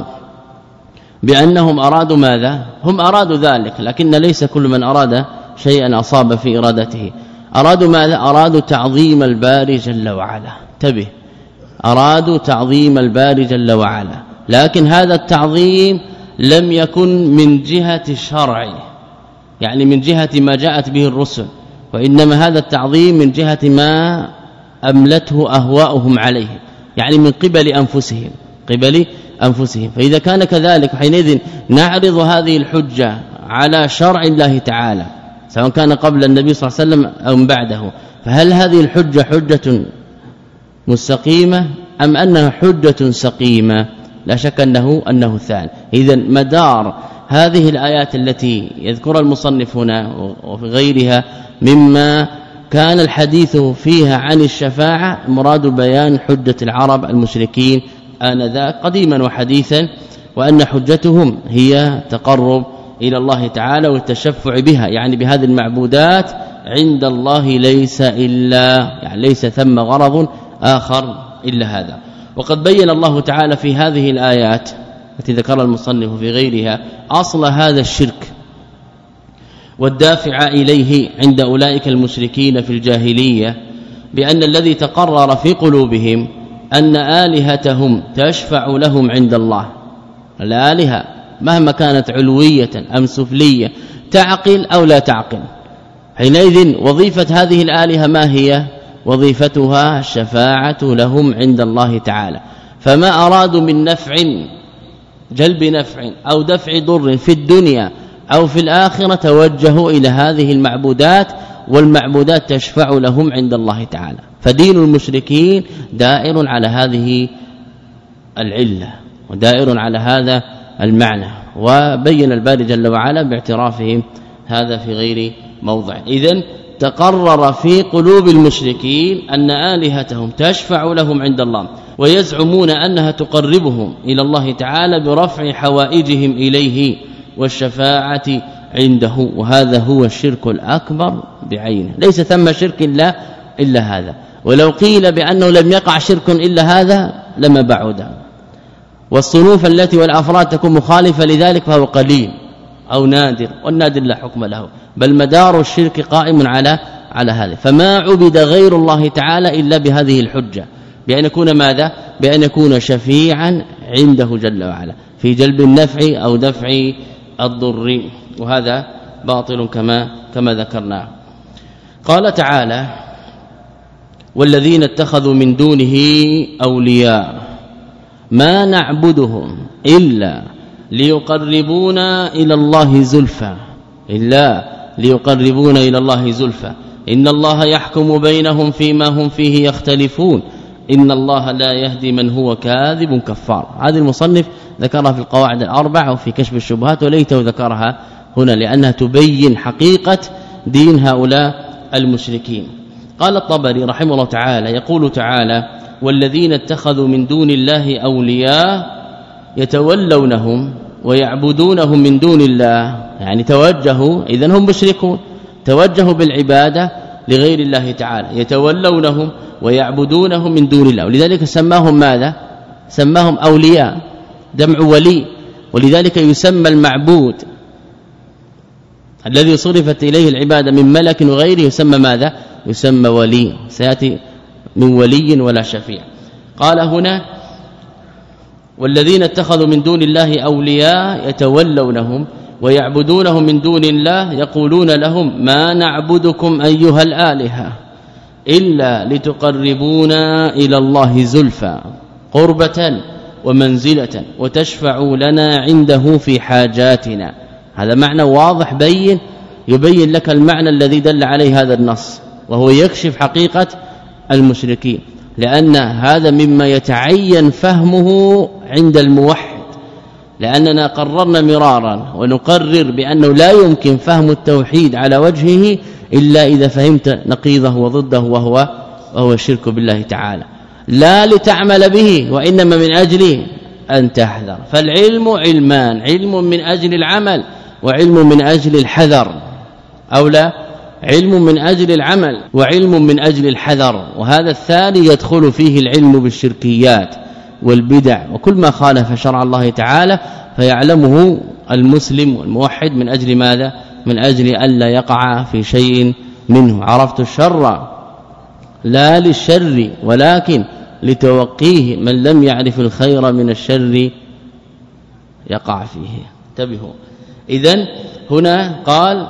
بأنهم أرادوا ماذا هم أرادوا ذلك، لكن ليس كل من أراد شيئا أصاب في إرادته. أرادوا ماذا أرادوا تعظيم الباري جل وعلا. انتبه، أرادوا تعظيم الباري جل وعلا، لكن هذا التعظيم لم يكن من جهة الشرع، يعني من جهة ما جاءت به الرسل، وإنما هذا التعظيم من جهة ما أملته أهواؤهم عليه، يعني من قبل أنفسهم قبل أنفسهم. فإذا كان كذلك حينئذ نعرض هذه الحجة على شرع الله تعالى سواء كان قبل النبي صلى الله عليه وسلم أو بعده، فهل هذه الحجة حجة مستقيمة أم أنها حجة سقيمة؟ لا شك أنه أنه ثاني. إذا مدار هذه الآيات التي يذكر المصنف هنا وفي غيرها مما كان الحديث فيها عن الشفاعة مراد بيان حجة العرب المشركين آنذاك قديما وحديثا، وأن حجتهم هي تقرب إلى الله تعالى والتشفع بها، يعني بهذه المعبودات عند الله، ليس إلا يعني ليس ثم غرض آخر إلا هذا. وقد بين الله تعالى في هذه الآيات التي ذكر المصنف في غيرها أصل هذا الشرك والدافع إليه عند أولئك المشركين في الجاهلية، بأن الذي تقرر في قلوبهم أن آلهتهم تشفع لهم عند الله. الآلهة مهما كانت علوية أم سفلية تعقل أو لا تعقل، حينئذ وظيفة هذه الآلهة ما هي؟ وظيفتها الشفاعة لهم عند الله تعالى. فما أرادوا من نفع جلب نفع أو دفع ضر في الدنيا أو في الآخرة توجهوا إلى هذه المعبودات، والمعبودات تشفع لهم عند الله تعالى. فدين المشركين دائر على هذه العلة ودائر على هذا المعنى، وبين الباري جل وعلا باعترافهم هذا في غير موضع. إذن تقرر في قلوب المشركين أن آلهتهم تشفع لهم عند الله، ويزعمون أنها تقربهم إلى الله تعالى برفع حوائجهم إليه والشفاعة عنده، وهذا هو الشرك الأكبر بعينه. ليس ثم شرك إلا إلا هذا، ولو قيل بأنه لم يقع شرك إلا هذا لما بعد. والصنوف التي والأفراد تكون مخالفة لذلك فهو قليل أو نادر، والنادر لا حكم له، بل مدار الشرك قائم على على هذا. فما عبد غير الله تعالى إلا بهذه الحجة، بأن يكون ماذا؟ بأن يكون شفيعا عنده جل وعلا في جلب النفع أو دفع الضر، وهذا باطل كما كما ذكرنا. قال تعالى: والذين اتخذوا من دونه أولياء ما نعبدهم إلا ليقربونا إلى الله زلفى إلا ليقربونا إلى الله زلفى إن الله يحكم بينهم فيما هم فيه يختلفون إن الله لا يهدي من هو كاذب كفار. هذه المصنف ذكرها في القواعد الأربع وفي كشف الشبهات، وليته ذكرها هنا لأنها تبين حقيقة دين هؤلاء المشركين. قال الطبري رحمه الله تعالى: يقول تعالى: والذين اتخذوا من دون الله أولياء يتولونهم ويعبدونهم من دون الله، يعني توجهوا، إذن هم مشركون، توجهوا بالعبادة لغير الله تعالى، يتولونهم ويعبدونهم من دون الله، ولذلك سماهم ماذا؟ سماهم أولياء، جمع ولي، ولذلك يسمى المعبود الذي صرفت إليه العبادة من ملك وغيره يسمى ماذا؟ يسمى ولي، سيأتي من ولي ولا شفيع. قال هنا: والذين اتخذوا من دون الله أولياء يتولونهم ويعبدونهم من دون الله يقولون لهم ما نعبدكم أيها الآلهة إلا لتقربونا إلى الله زلفى قربة ومنزلة وتشفعوا لنا عنده في حاجاتنا. هذا معنى واضح بين يبين لك المعنى الذي دل عليه هذا النص، وهو يكشف حقيقة المشركين. لأن هذا مما يتعين فهمه عند الموحد، لأننا قررنا مرارا ونقرر بأنه لا يمكن فهم التوحيد على وجهه إلا إذا فهمت نقيضه وضده وهو وهو الشرك بالله تعالى، لا لتعمل به وإنما من أجل أن تحذر. فالعلم علمان، علم من أجل العمل وعلم من أجل الحذر، أو لا علم من أجل العمل وعلم من أجل الحذر، وهذا الثاني يدخل فيه العلم بالشركيات والبدع وكل ما خالف شرع الله تعالى، فيعلمه المسلم والموحد من أجل ماذا؟ من أجل ألا يقع في شيء منه. عرفت الشر لا للشر ولكن لتوقيه، من لم يعرف الخير من الشر يقع فيه. انتبهوا. إذن هنا قال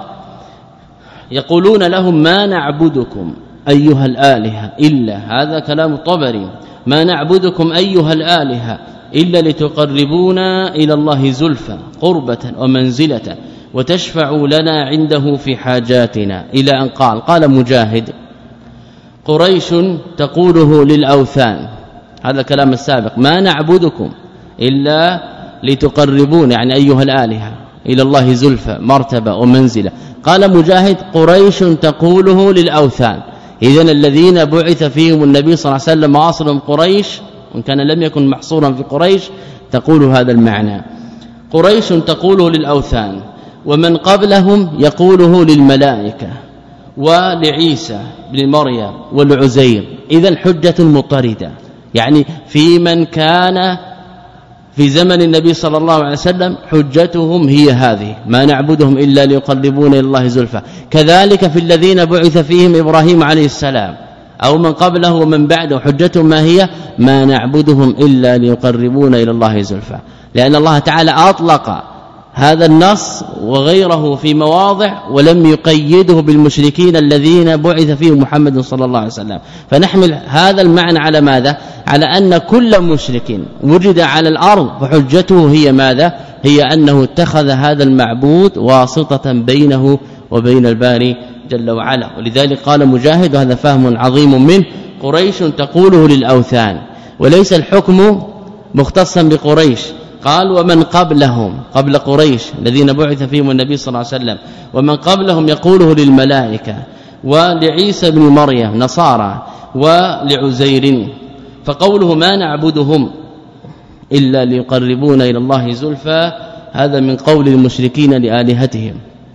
يقولون لهم ما نعبدكم أيها الآلهة إلا، هذا كلام الطبري، ما نعبدكم أيها الآلهة إلا لتقربونا إلى الله زلفى قربة ومنزلة وتشفعوا لنا عنده في حاجاتنا، إلى أن قال قال مجاهد قريش تقوله للأوثان، هذا كلام السابق، ما نعبدكم إلا لتقربونا يعني أيها الآلهة إلى الله زلفى مرتبة ومنزلة. قال مجاهد قريش تقوله للأوثان، إذن الذين بعث فيهم النبي صلى الله عليه وسلم واصلهم قريش، وإن كان لم يكن محصورا في قريش، تقول هذا المعنى. قريش تقوله للأوثان، ومن قبلهم يقوله للملائكة ولعيسى بن مريم والعزير. إذن حجة مضطردة، يعني في من كان في زمن النبي صلى الله عليه وسلم حجتهم هي هذه، ما نعبدهم إلا ليقربون إلى الله زلفى. كذلك في الذين بعث فيهم إبراهيم عليه السلام أو من قبله ومن بعده حجتهم ما هي؟ ما نعبدهم إلا ليقربون إلى الله زلفى، لأن الله تعالى أطلق هذا النص وغيره في مواضع ولم يقيده بالمشركين الذين بعث فيهم محمد صلى الله عليه وسلم. فنحمل هذا المعنى على ماذا؟ على أن كل مشرك وجد على الأرض فحجته هي ماذا؟ هي أنه اتخذ هذا المعبود واسطة بينه وبين الباري جل وعلا. ولذلك قال مجاهد وهذا فهم عظيم منه قريش تقوله للأوثان، وليس الحكم مختصا بقريش. قال ومن قبلهم قبل قريش الذين بعث فيهم النبي صلى الله عليه وسلم، ومن قبلهم يقوله للملائكة ولعيسى بن مريم نصارى ولعزير. فقوله ما نعبدهم إلا ليقربون إلى الله زلفى هذا من قول المشركين لآلهتهم،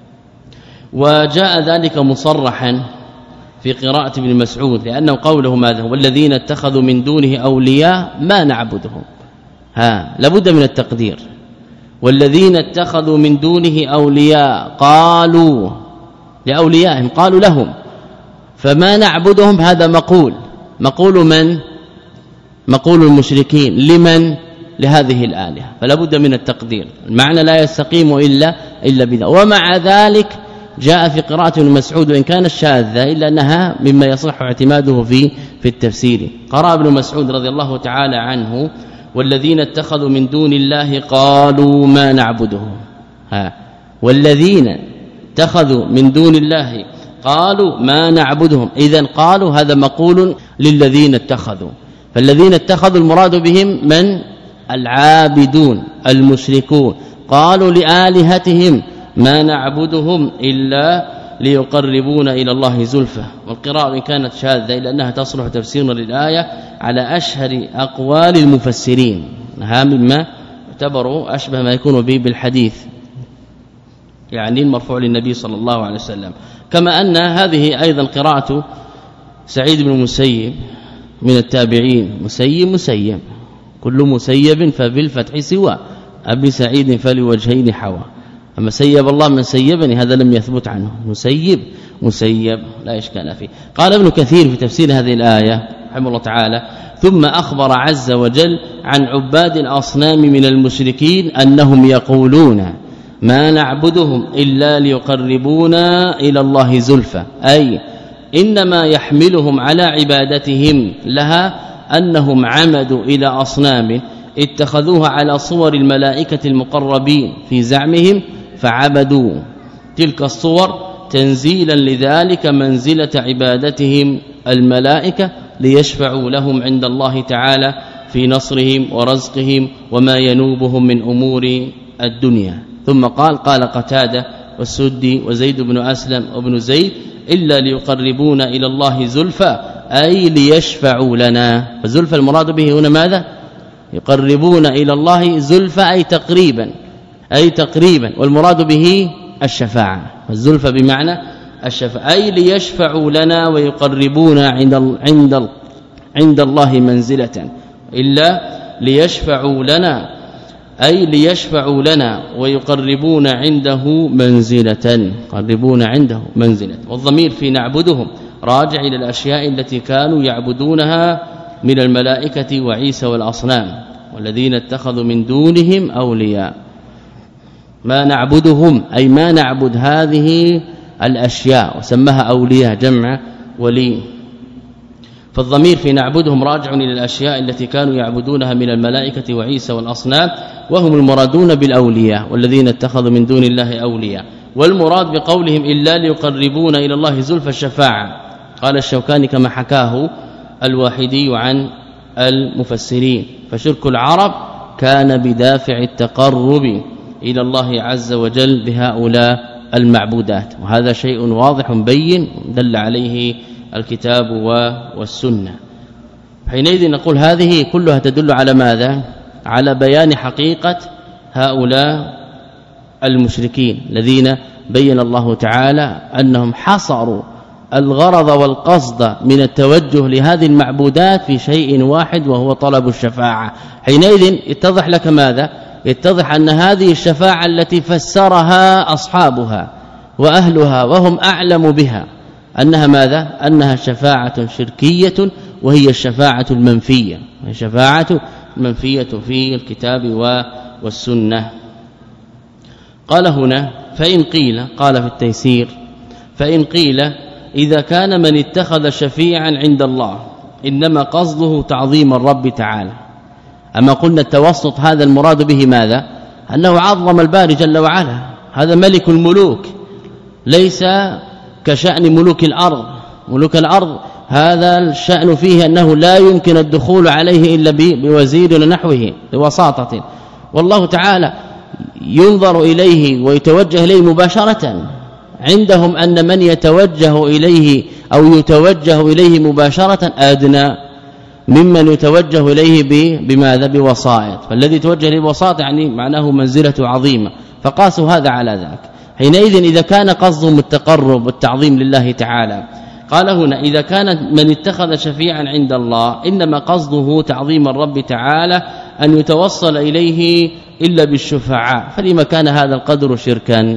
وجاء ذلك مصرحا في قراءة ابن مسعود، لأنه قوله ماذا؟ والذين اتخذوا من دونه أولياء ما نعبدهم، ها لابد من التقدير، والذين اتخذوا من دونه أولياء قالوا لأوليائهم قالوا لهم، فما نعبدهم هذا مقول مقول من؟ مقول المشركين لمن؟ لهذه الآلهة، فلا بد من التقدير، المعنى لا يستقيم إلا إلا بذا. ومع ذلك جاء في قراءة ابن مسعود وإن كانت شاذة إلا أنها مما يصح اعتماده في في التفسير. قرأ ابن مسعود رضي الله تعالى عنه والذين اتخذوا من دون الله قالوا ما نعبدهم، ها والذين اتخذوا من دون الله قالوا ما نعبدهم، إذن قالوا هذا مقول للذين اتخذوا، فالذين اتخذوا المراد بهم من؟ العابدون المشركون. قالوا لآلهتهم ما نعبدهم إلا ليقربونا إلى الله زلفى. والقراءة إن كانت شاذة إلا أنها تصلح تفسيرا للآية على أشهر أقوال المفسرين، ها مما يعتبر أشبه ما يكون به بالحديث، يعني المرفوع للنبي صلى الله عليه وسلم. كما أن هذه أيضا قراءة سعيد بن مسيب من التابعين، مسيب مسيب كل مسيب فبالفتح سوى أبي سعيد فلوجهين حوى، أما سيب الله من سيبني هذا لم يثبت عنه، مسيب مسيب لا إشكال فيه. قال ابن كثير في تفسير هذه الآية رحمه الله تعالى ثم أخبر عز وجل عن عباد الأصنام من المشركين أنهم يقولون ما نعبدهم إلا ليقربونا إلى الله زلفى، أي إنما يحملهم على عبادتهم لها أنهم عمدوا إلى أصنام اتخذوها على صور الملائكة المقربين في زعمهم فعبدوا تلك الصور تنزيلا لذلك منزلة عبادتهم الملائكة ليشفعوا لهم عند الله تعالى في نصرهم ورزقهم وما ينوبهم من أمور الدنيا. ثم قال قال قتادة والسدي وزيد بن أسلم وابن زيد إلا ليقربون إلى الله زلفى أي ليشفعوا لنا. فزلفى المراد به هنا ماذا؟ يقربون إلى الله زلفى أي تقريبا أي تقريبا والمراد به الشفاعة. الزلفى بمعنى الشفاعة أي ليشفعوا لنا ويقربون عند عند عند الله منزلة إلا ليشفعوا لنا أي ليشفعوا لنا ويقربون عنده منزلة يقربون عنده منزلة. والضمير في نعبدهم راجع إلى الأشياء التي كانوا يعبدونها من الملائكة وعيسى والأصنام والذين اتخذوا من دونهم أولياء. ما نعبدهم أي ما نعبد هذه الأشياء وسمها أولياء جمع ولي. فالضمير في نعبدهم راجع إلى الأشياء التي كانوا يعبدونها من الملائكة وعيسى والأصنام وهم المرادون بالأولياء والذين اتخذوا من دون الله أولياء. والمراد بقولهم إلا ليقربون إلى الله زلفى الشفاعة قال الشوكاني كما حكاه الواحدي عن المفسرين فشرك العرب كان بدافع التقرب إلى الله عز وجل بهؤلاء المعبودات وهذا شيء واضح بين دل عليه الكتاب والسنة. حينئذ نقول هذه كلها تدل على ماذا؟ على بيان حقيقة هؤلاء المشركين الذين بين الله تعالى أنهم حصروا الغرض والقصد من التوجه لهذه المعبودات في شيء واحد وهو طلب الشفاعة. حينئذ يتضح لك ماذا؟ يتضح أن هذه الشفاعة التي فسرها أصحابها وأهلها وهم أعلم بها أنها ماذا؟ أنها شفاعة شركية وهي الشفاعة المنفية الشفاعة المنفية في الكتاب والسنة. قال هنا فإن قيل قال في التيسير فإن قيل إذا كان من اتخذ شفيعا عند الله إنما قصده تعظيم الرب تعالى. أما قلنا التوسط هذا المراد به ماذا؟ أنه عظم الباري جل وعلا هذا ملك الملوك ليس كشأن ملوك الأرض. ملوك الأرض هذا الشأن فيه أنه لا يمكن الدخول عليه إلا بوزير نحوه بوساطة والله تعالى ينظر إليه ويتوجه إليه مباشرة. عندهم أن من يتوجه إليه أو يتوجه إليه مباشرة أدنى ممن يتوجه إليه بماذا؟ بوسائط. فالذي يتوجه إليه بوسائط يعني معناه منزلة عظيمة فقاسوا هذا على ذاك. حينئذ إذا كان قصدهم التقرب والتعظيم لله تعالى قال هنا إذا كان من اتخذ شفيعا عند الله إنما قصده تعظيم الرب تعالى أن يتوصل إليه إلا بالشفعاء فلما كان هذا القدر شركا؟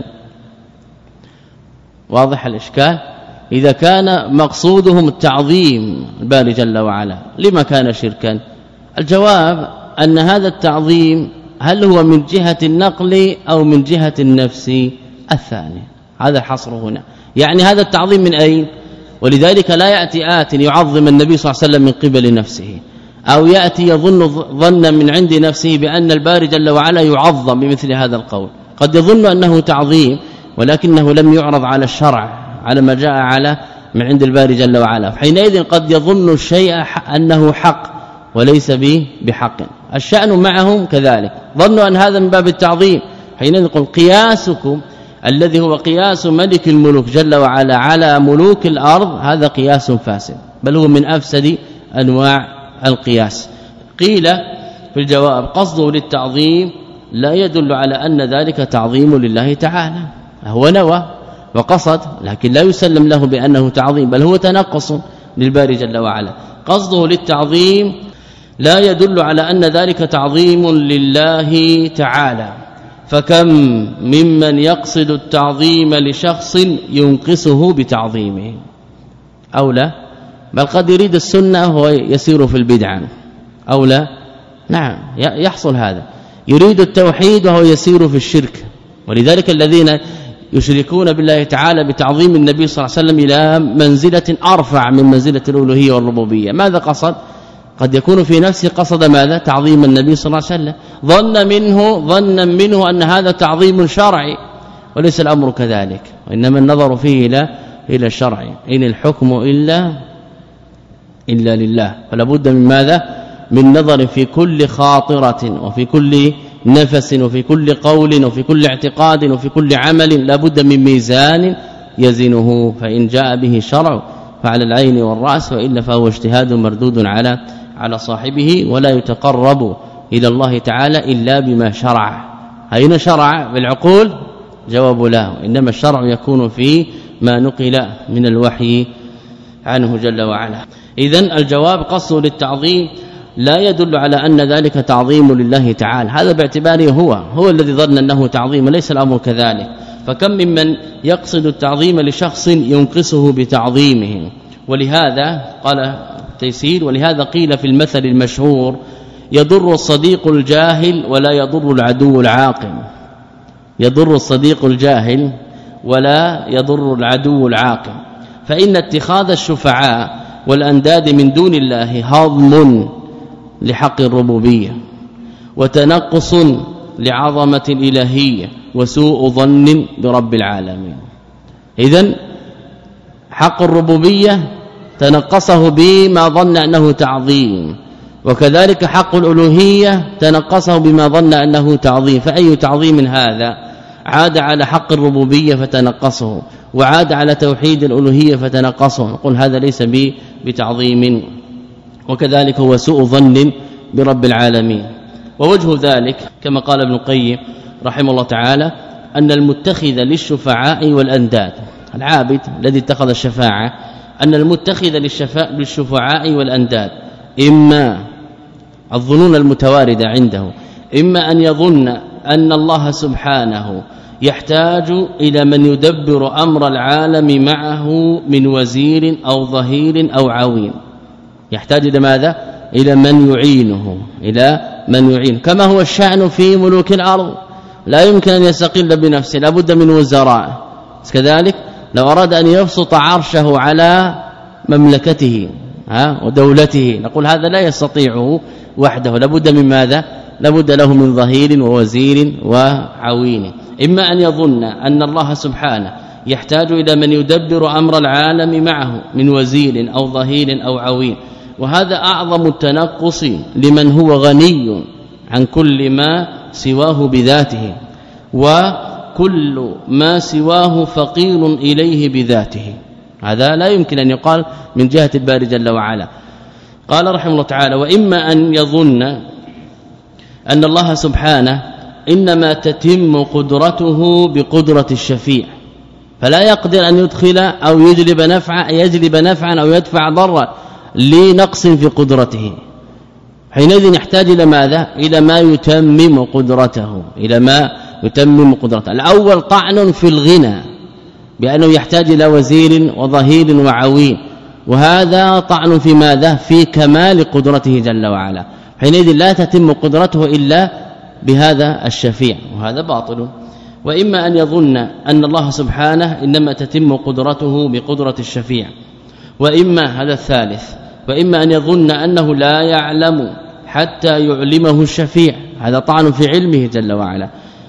واضح الإشكال؟ إذا كان مقصودهم التعظيم الباري جل وعلا لما كان شركا؟ الجواب أن هذا التعظيم هل هو من جهة النقل أو من جهة النفس؟ الثاني. هذا الحصر هنا يعني هذا التعظيم من أين؟ ولذلك لا يأتي آت يعظم النبي صلى الله عليه وسلم من قبل نفسه أو يأتي يظن ظنا من عند نفسه بأن الباري جل وعلا يعظم بمثل هذا القول. قد يظن أنه تعظيم ولكنه لم يعرض على الشرع على ما جاء على من عند الباري جل وعلا. حينئذ قد يظن الشيء أنه حق وليس به بحق. الشأن معهم كذلك ظنوا أن هذا من باب التعظيم. حينئذ نقول قياسكم الذي هو قياس ملك الملوك جل وعلا على ملوك الأرض هذا قياس فاسد بل هو من أفسد أنواع القياس. قيل في الجواب قصده للتعظيم لا يدل على أن ذلك تعظيم لله تعالى. هو نوى وقصد لكن لا يسلم له بأنه تعظيم بل هو تنقص للباري جل وعلا. قصده للتعظيم لا يدل على أن ذلك تعظيم لله تعالى. فكم ممن يقصد التعظيم لشخص ينقصه بتعظيمه أو لا بل قد يريد السنة وهو يسير في البدعة أو لا. نعم يحصل هذا. يريد التوحيد وهو يسير في الشرك. ولذلك الذين يشركون بالله تعالى بتعظيم النبي صلى الله عليه وسلم إلى منزلة أرفع من منزلة الألوهية والربوبية ماذا قصد؟ قد يكون في نفسه قصد ماذا؟ تعظيم النبي صلى الله عليه وسلم ظن منه ظن منه أن هذا تعظيم شرعي وليس الأمر كذلك وإنما النظر فيه إلى إلى الشرع إن الحكم إلا إلا لله. فلا بد من ماذا؟ من نظر في كل خاطرة وفي كل نفس وفي كل قول وفي كل اعتقاد وفي كل عمل لا بد من ميزان يزنه، فإن جاء به شرع فعلى العين والرأس، وإلا فهو اجتهاد مردود على على صاحبه، ولا يتقرب إلى الله تعالى إلا بما شرع. أين شرع؟ بالعقول؟ جواب لا، إنما الشرع يكون في ما نقل من الوحي عنه جل وعلا. إذن الجواب قصده للتعظيم لا يدل على أن ذلك تعظيم لله تعالى، هذا باعتباره هو هو الذي ظن أنه تعظيم، ليس الأمر كذلك. فكم ممن يقصد التعظيم لشخص ينقصه بتعظيمه، ولهذا قال تيسير ولهذا قيل في المثل المشهور يضر الصديق الجاهل ولا يضر العدو العاقل. يضر الصديق الجاهل ولا يضر العدو العاقل، فإن اتخاذ الشفعاء والأنداد من دون الله هضم لحق الربوبية وتنقص لعظمة الإلهية وسوء ظن برب العالمين. إذن حق الربوبية تنقصه بما ظن أنه تعظيم، وكذلك حق الألوهية تنقصه بما ظن أنه تعظيم، فأي تعظيم هذا؟ عاد على حق الربوبية فتنقصه، وعاد على توحيد الألوهية فتنقصه، نقول هذا ليس بتعظيم. وكذلك هو سوء ظن برب العالمين. ووجه ذلك كما قال ابن القيم رحمه الله تعالى أن المتخذ للشفعاء والأنداد، العابد الذي اتخذ الشفاعة، أن المتخذ للشفعاء والأنداد إما الظنون المتواردة عنده، إما أن يظن أن الله سبحانه يحتاج إلى من يدبر أمر العالم معه من وزير أو ظهير أو عوين، يحتاج إلى ماذا؟ إلى من يعينه، إلى من يعين، كما هو الشأن في ملوك الأرض، لا يمكن أن يستقل بنفسه، لا بد من وزراء. كذلك لو أراد أن يبسط عرشه على مملكته ها ودولته، نقول هذا لا يستطيعه وحده، لا بد من ماذا؟ لا بد له من ظهير ووزير وعوين. إما أن يظن أن الله سبحانه يحتاج إلى من يدبر أمر العالم معه من وزير أو ظهير أو عوين، وهذا أعظم التنقص لمن هو غني عن كل ما سواه بذاته، وكل ما سواه فقير إليه بذاته. هذا لا يمكن أن يقال من جهة الباري جل وعلا. قال رحمه الله تعالى: وإما أن يظن أن الله سبحانه إنما تتم قدرته بقدرة الشفيع، فلا يقدر أن يدخل أو يجلب نفعا يجلب نفعا أو يدفع ضرا لنقص في قدرته، حينئذ يحتاج إلى ماذا؟ إلى ما يتمم قدرته، إلى ما يتمم قدرته. الأول طعن في الغنى بأنه يحتاج إلى وزير وظهير وعوين، وهذا طعن في ماذا؟ في كمال قدرته جل وعلا، حينئذ لا تتم قدرته إلا بهذا الشفيع، وهذا باطل. وإما أن يظن أن الله سبحانه إنما تتم قدرته بقدرة الشفيع، وإما هذا الثالث، وإما أن يظن أنه لا يعلم حتى يعلمه الشفيع، هذا طعن في علمه جل وعلا،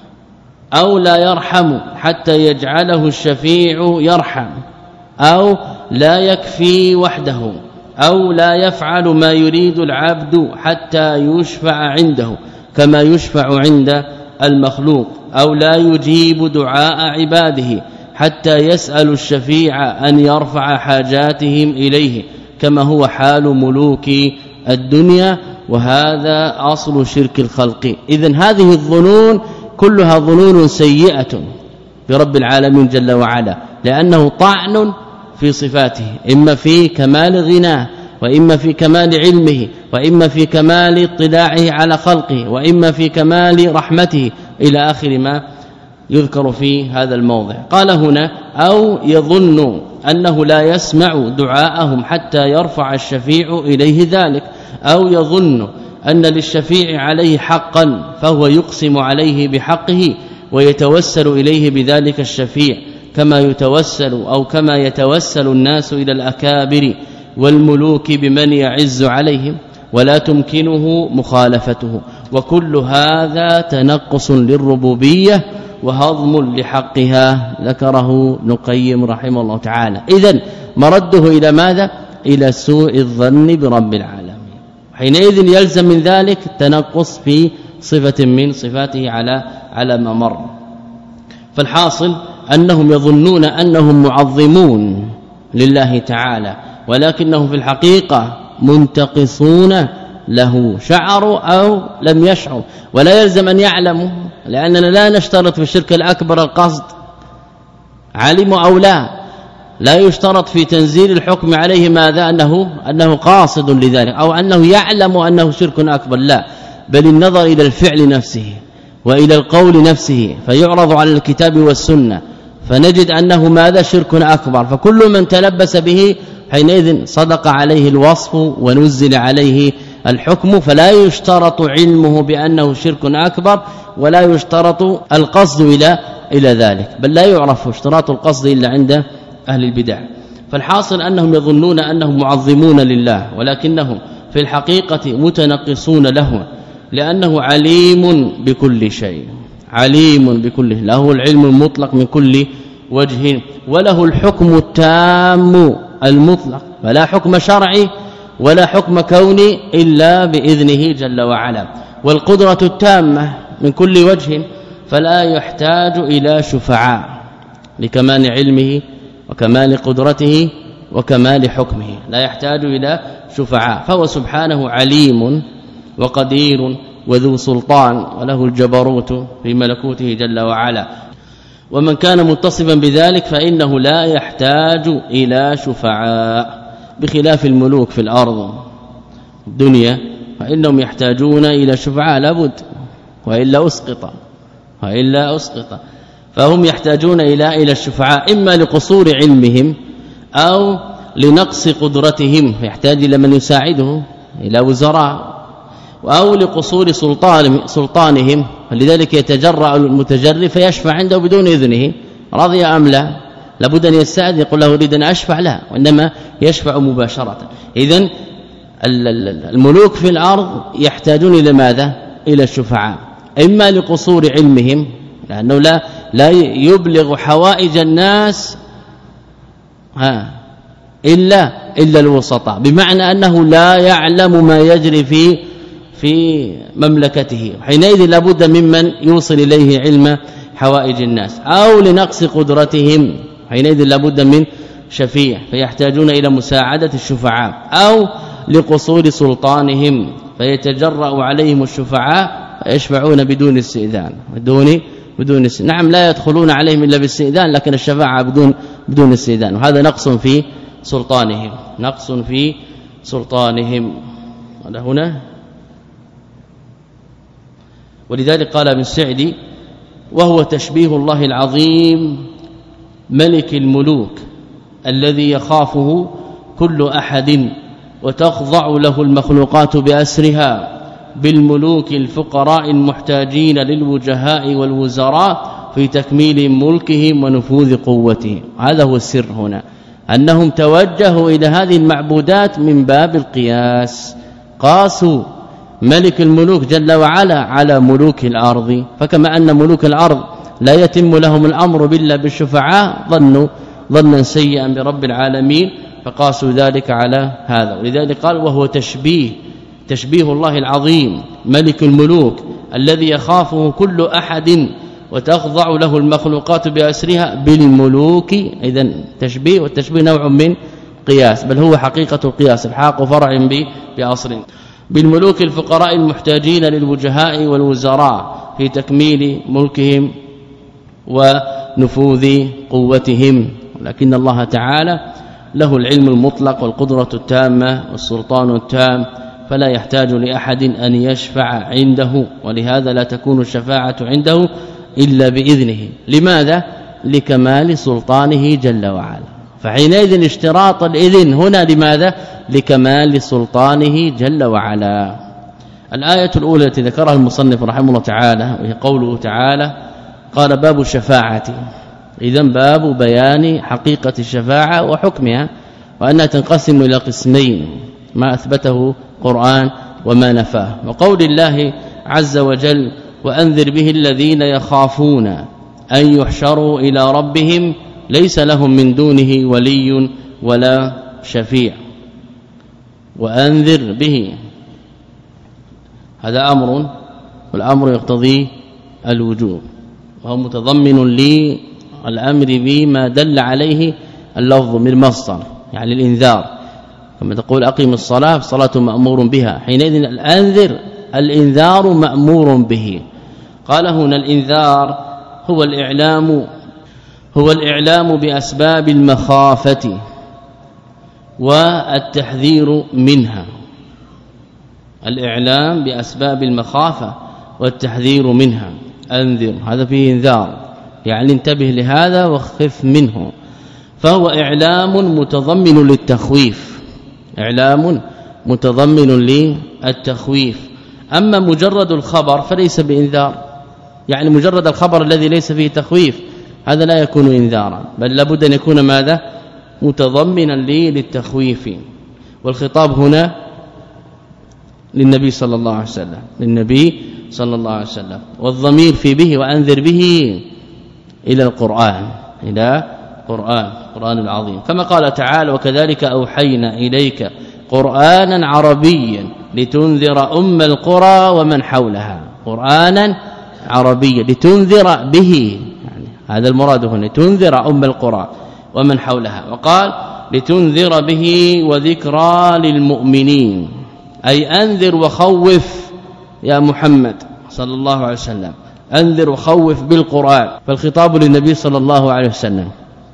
أو لا يرحم حتى يجعله الشفيع يرحم، أو لا يكفي وحده، أو لا يفعل ما يريد العبد حتى يشفع عنده كما يشفع عند المخلوق، أو لا يجيب دعاء عباده حتى يسأل الشفيع أن يرفع حاجاتهم إليه كما هو حال ملوك الدنيا، وهذا أصل شرك الخلق. إذن هذه الظنون كلها ظنون سيئة برب العالمين جل وعلا، لأنه طعن في صفاته، إما في كمال غناه، وإما في كمال علمه، وإما في كمال اطلاعه على خلقه، وإما في كمال رحمته، إلى آخر ما يذكر في هذا الموضع. قال هنا: أو يظن أنه لا يسمع دعاءهم حتى يرفع الشفيع إليه ذلك، أو يظن أن للشفيع عليه حقا فهو يقسم عليه بحقه ويتوسل إليه بذلك الشفيع، كما يتوسل أو كما يتوسل الناس إلى الأكابر والملوك بمن يعز عليهم ولا تمكنه مخالفته. وكل هذا تنقص للربوبية وهضم لحقها، ذكره ابن القيم رحمه الله تعالى. إذن مرده إلى ماذا؟ إلى سوء الظن برب العالمين. حينئذ يلزم من ذلك تنقص في صفة من صفاته على على ما مر. فالحاصل أنهم يظنون أنهم معظمون لله تعالى ولكنهم في الحقيقة منتقصون له، شعروا أو لم يشعروا. ولا يلزم أن يعلموا، لأننا لا نشترط في الشرك الأكبر القصد، علموا أو لا. لا يشترط في تنزيل الحكم عليه ماذا أنه أنه قاصد لذلك أو أنه يعلم أنه شرك أكبر، لا، بل النظر إلى الفعل نفسه وإلى القول نفسه، فيعرض على الكتاب والسنة فنجد أنه ماذا شرك أكبر. فكل من تلبس به حينئذ صدق عليه الوصف ونزل عليه الحكم، فلا يشترط علمه بأنه شرك أكبر ولا يشترط القصد إلى إلى ذلك، بل لا يعرف اشتراط القصد إلا عند أهل البدع. فالحاصل أنهم يظنون أنهم معظمون لله ولكنهم في الحقيقة متنقصون له، لأنه عليم بكل شيء، عليم بكل، له العلم المطلق من كل وجه، وله الحكم التام المطلق، فلا حكم شرعي ولا حكم كوني إلا بإذنه جل وعلا، والقدرة التامة من كل وجه، فلا يحتاج إلى شفعاء لكمال علمه وكمال قدرته وكمال حكمه، لا يحتاج إلى شفعاء. فهو سبحانه عليم وقدير وذو سلطان وله الجبروت في ملكوته جل وعلا. ومن كان متصفا بذلك فإنه لا يحتاج إلى شفعاء، بخلاف الملوك في الأرض الدنيا فإنهم يحتاجون إلى شفعاء لابد، وإلا أسقط وإلا أسقط فهم يحتاجون إلى إلى الشفعاء، إما لقصور علمهم أو لنقص قدرتهم، يحتاج إلى من يساعده، إلى وزراء، أو لقصور سلطان سلطانهم، فلذلك يتجرأ المتجري فيشفع عنده بدون إذنه، رضي أم لا، لابد أن يستأذن، يقول له أريد أن أشفع، لا، وإنما يشفع مباشرة. إذن الملوك في الأرض يحتاجون إلى ماذا؟ إلى الشفعاء، إما لقصور علمهم، لأنه لا لا يبلغ حوائج الناس ها إلا إلا الوسطاء، بمعنى أنه لا يعلم ما يجري في في مملكته، حينئذ لابد ممن يوصل إليه علم حوائج الناس، أو لنقص قدرتهم، حينئذ لابد من شفيع، فيحتاجون إلى مساعدة الشفعاء، أو لقصور سلطانهم فيتجرأ عليهم الشفعاء فيشفعون بدون استئذان، بدون بدون استئذان. نعم لا يدخلون عليهم إلا بالاستئذان، لكن الشفاعة بدون بدون استئذان، وهذا نقص في سلطانهم، نقص في سلطانهم. هذا هنا. ولذلك قال ابن السعدي: وهو تشبيه الله العظيم ملك الملوك الذي يخافه كل أحد وتخضع له المخلوقات بأسرها، بالملوك الفقراء المحتاجين للوجهاء والوزراء في تكميل ملكهم ونفوذ قوتهم. هذا هو السر هنا، أنهم توجهوا إلى هذه المعبودات من باب القياس، قاسوا ملك الملوك جل وعلا على ملوك الأرض، فكما أن ملوك الأرض لا يتم لهم الأمر إلا بالشفعاء، ظنوا ظنا سيئا برب العالمين فقاسوا ذلك على هذا. ولذلك قال: وهو تشبيه تشبيه الله العظيم ملك الملوك الذي يخافه كل أحد وتخضع له المخلوقات بأسرها، بالملوك. إذن تشبيه، والتشبيه نوع من قياس، بل هو حقيقة القياس، الحاق فرع بأصل. بالملوك الفقراء المحتاجين للوجهاء والوزراء في تكميل ملكهم ونفوذ قوتهم. لكن الله تعالى له العلم المطلق والقدرة التامة والسلطان التام، فلا يحتاج لأحد أن يشفع عنده، ولهذا لا تكون الشفاعة عنده إلا بإذنه. لماذا؟ لكمال سلطانه جل وعلا. فحينئذ اشتراط الإذن هنا لماذا؟ لكمال سلطانه جل وعلا. الآية الأولى التي ذكرها المصنف رحمه الله تعالى وهي قوله تعالى: قال: باب الشفاعة. إذن باب بيان حقيقة الشفاعة وحكمها، وأنها تنقسم إلى قسمين: ما أثبته القرآن وما نفاه. وقول الله عز وجل: وأنذر به الذين يخافون أن يحشروا إلى ربهم ليس لهم من دونه ولي ولا شفيع. وأنذر به، هذا أمر، والأمر يقتضي الوجوب، وهو متضمن للأمر بما دل عليه اللفظ من مصدر، يعني الإنذار، كما تقول أقيم الصلاة، الصلاة مأمور بها، حينئذ الأنذر الإنذار مأمور به. قال هنا الإنذار هو الإعلام هو الإعلام بأسباب المخافة والتحذير منها، الإعلام بأسباب المخافة والتحذير منها. أنذر هذا فيه انذار، يعني انتبه لهذا وخف منه، فهو إعلام متضمن للتخويف، إعلام متضمن للتخويف. أما مجرد الخبر فليس بإنذار، يعني مجرد الخبر الذي ليس فيه تخويف هذا لا يكون إنذارا، بل لابد أن يكون ماذا؟ متضمنا للتخويف. والخطاب هنا للنبي صلى الله عليه وسلم، للنبي صلى الله عليه وسلم، والضمير في به وأنذر به إلى القرآن، إلى القرآن، القرآن العظيم، كما قال تعالى وكذلك أوحينا إليك قرآنا عربيا لتنذر أم القرى ومن حولها، قرآنا عربيا لتنذر به، يعني هذا المراد هنا، تنذر أم القرى ومن حولها. وقال لتنذر به وذكرى للمؤمنين، أي أنذر وخوف يا محمد صلى الله عليه وسلم، أنذر وخوف بالقرآن، فالخطاب للنبي صلى الله عليه وسلم.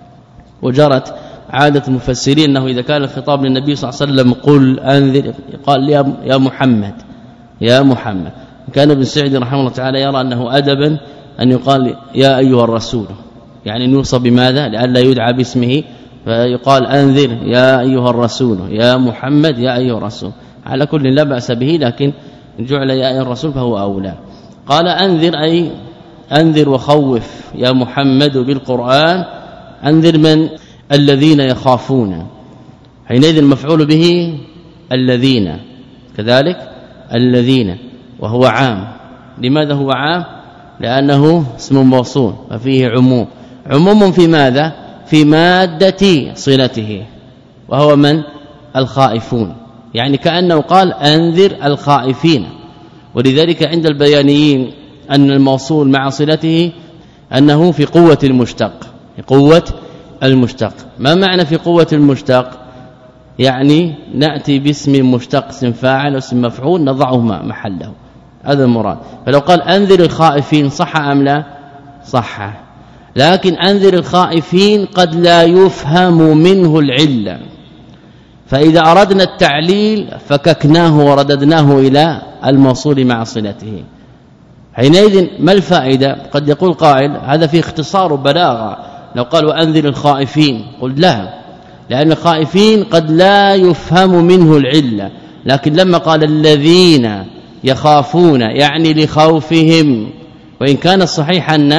وجرت عادة المفسرين أنه إذا كان الخطاب للنبي صلى الله عليه وسلم قل أنذر، قال يا محمد يا محمد. كان ابن سعد رحمه الله تعالى يرى أنه أدبا أن يقال يا أيها الرسول، يعني نوصى بماذا؟ لئلا يدعى باسمه، فيقال أنذر يا أيها الرسول، يا محمد يا أيها الرسول، على كل لا بأس به، لكن جعل يا أيها الرسول فهو أولى. قال أنذر أي أنذر وخوف يا محمد بالقرآن، أنذر من؟ الذين يخافون، حينئذ المفعول به الذين، كذلك الذين، وهو عام. لماذا هو عام؟ لأنه اسم موصول ففيه عموم، عموم في ماذا؟ في مادة صلته، وهو من؟ الخائفون، يعني كأنه قال أنذر الخائفين. ولذلك عند البيانيين أن الموصول مع صلته أنه في قوة المشتق، في قوة المشتق. ما معنى في قوة المشتق؟ يعني نأتي باسم مشتق، اسم فاعل واسم مفعول، نضعهما محله، هذا المراد. فلو قال أنذر الخائفين صح أم لا؟ صح، لكن أنذر الخائفين قد لا يفهم منه العلة، فإذا أردنا التعليل فككناه ورددناه إلى الموصول مع صلته. حينئذ ما الفائدة؟ قد يقول قائل هذا فيه اختصار بلاغة، لو قال وأنذر الخائفين، قل لا، لأن الخائفين قد لا يفهم منه العلة، لكن لما قال الذين يخافون يعني لخوفهم، وإن كان الصحيح أن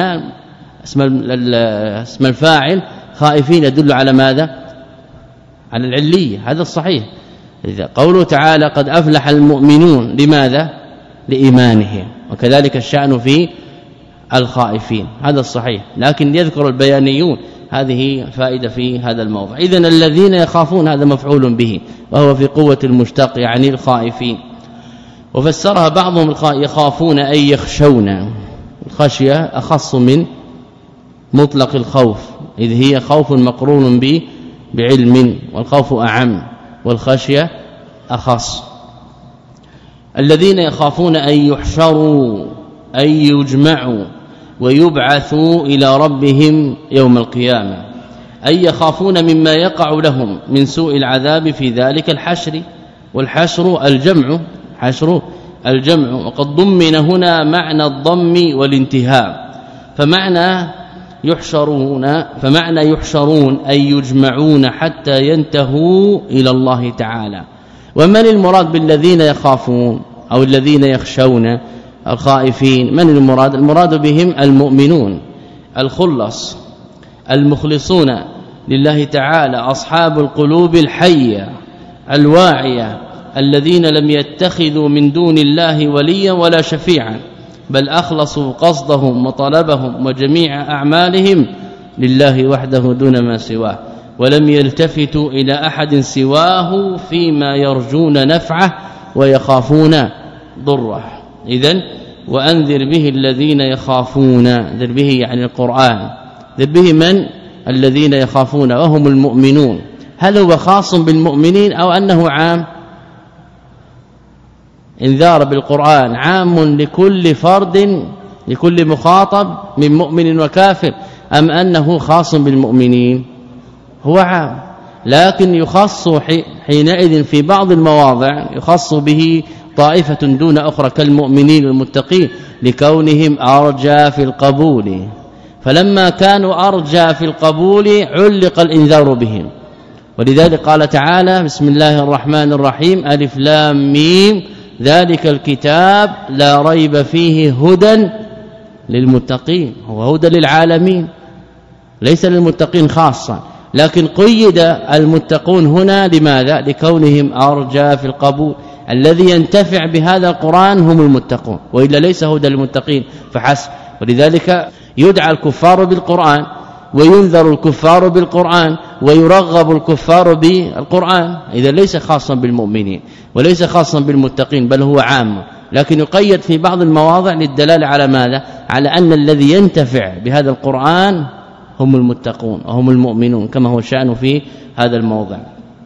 اسم الفاعل خائفين يدل على ماذا؟ على العلية، هذا الصحيح. إذا قوله تعالى قد أفلح المؤمنون، لماذا؟ لإيمانهم، وكذلك الشأن في الخائفين، هذا الصحيح. لكن يذكر البيانيون هذه فائدة في هذا الموضع. إذن الذين يخافون هذا مفعول به، وهو في قوة المشتق يعني الخائفين. وفسرها بعضهم يخافون أي يخشون، الخشية أخص من مطلق الخوف، إذ هي خوف مقرون به بعلم، والخوف أعم والخشية أخص. الذين يخافون أن يحشروا أن يجمعوا ويبعثوا إلى ربهم يوم القيامة، أي يخافون مما يقع لهم من سوء العذاب في ذلك الحشر. والحشر الجمع، حشر الجمع، وقد ضمن هنا معنى الضم والانتهاء، فمعنى يحشرون فمعنى يحشرون أي يجمعون حتى ينتهوا إلى الله تعالى. ومن المراد بالذين يخافون أو الذين يخشون الخائفين؟ من المراد؟ المراد بهم المؤمنون الخلص المخلصون لله تعالى، أصحاب القلوب الحية الواعية، الذين لم يتخذوا من دون الله وليا ولا شفيعا، بل أخلصوا قصدهم وطلبهم وجميع أعمالهم لله وحده دون ما سواه. ولم يلتفتوا إلى أحد سواه فيما يرجون نفعه ويخافون ضره. إذن وأنذر به الذين يخافون، انذر به يعني القرآن، انذر به من؟ الذين يخافون وهم المؤمنون. هل هو خاص بالمؤمنين أو أنه عام؟ انذار بالقرآن عام لكل فرد لكل مخاطب من مؤمن وكافر، أم أنه خاص بالمؤمنين؟ هو عام، لكن يخص حينئذ في بعض المواضع يخص به طائفة دون أخرى كالمؤمنين والمتقين لكونهم أرجى في القبول، فلما كانوا أرجى في القبول علق الإنذار بهم. ولذلك قال تعالى بسم الله الرحمن الرحيم ألف لام ميم ذلك الكتاب لا ريب فيه هدى للمتقين، هو هدى للعالمين ليس للمتقين خاصة، لكن قيد المتقون هنا لماذا؟ لكونهم أرجى في القبول. الذي ينتفع بهذا القرآن هم المتقون، وإلا ليس هدى للمتقين فحسب. ولذلك يدعى الكفار بالقرآن وينذر الكفار بالقرآن ويرغب الكفار بالقرآن، إذا ليس خاصا بالمؤمنين وليس خاصا بالمتقين بل هو عام، لكن يقيد في بعض المواضع للدلالة على ماذا؟ على أن الذي ينتفع بهذا القرآن هم المتقون وهم المؤمنون كما هو شأنه في هذا الموضع.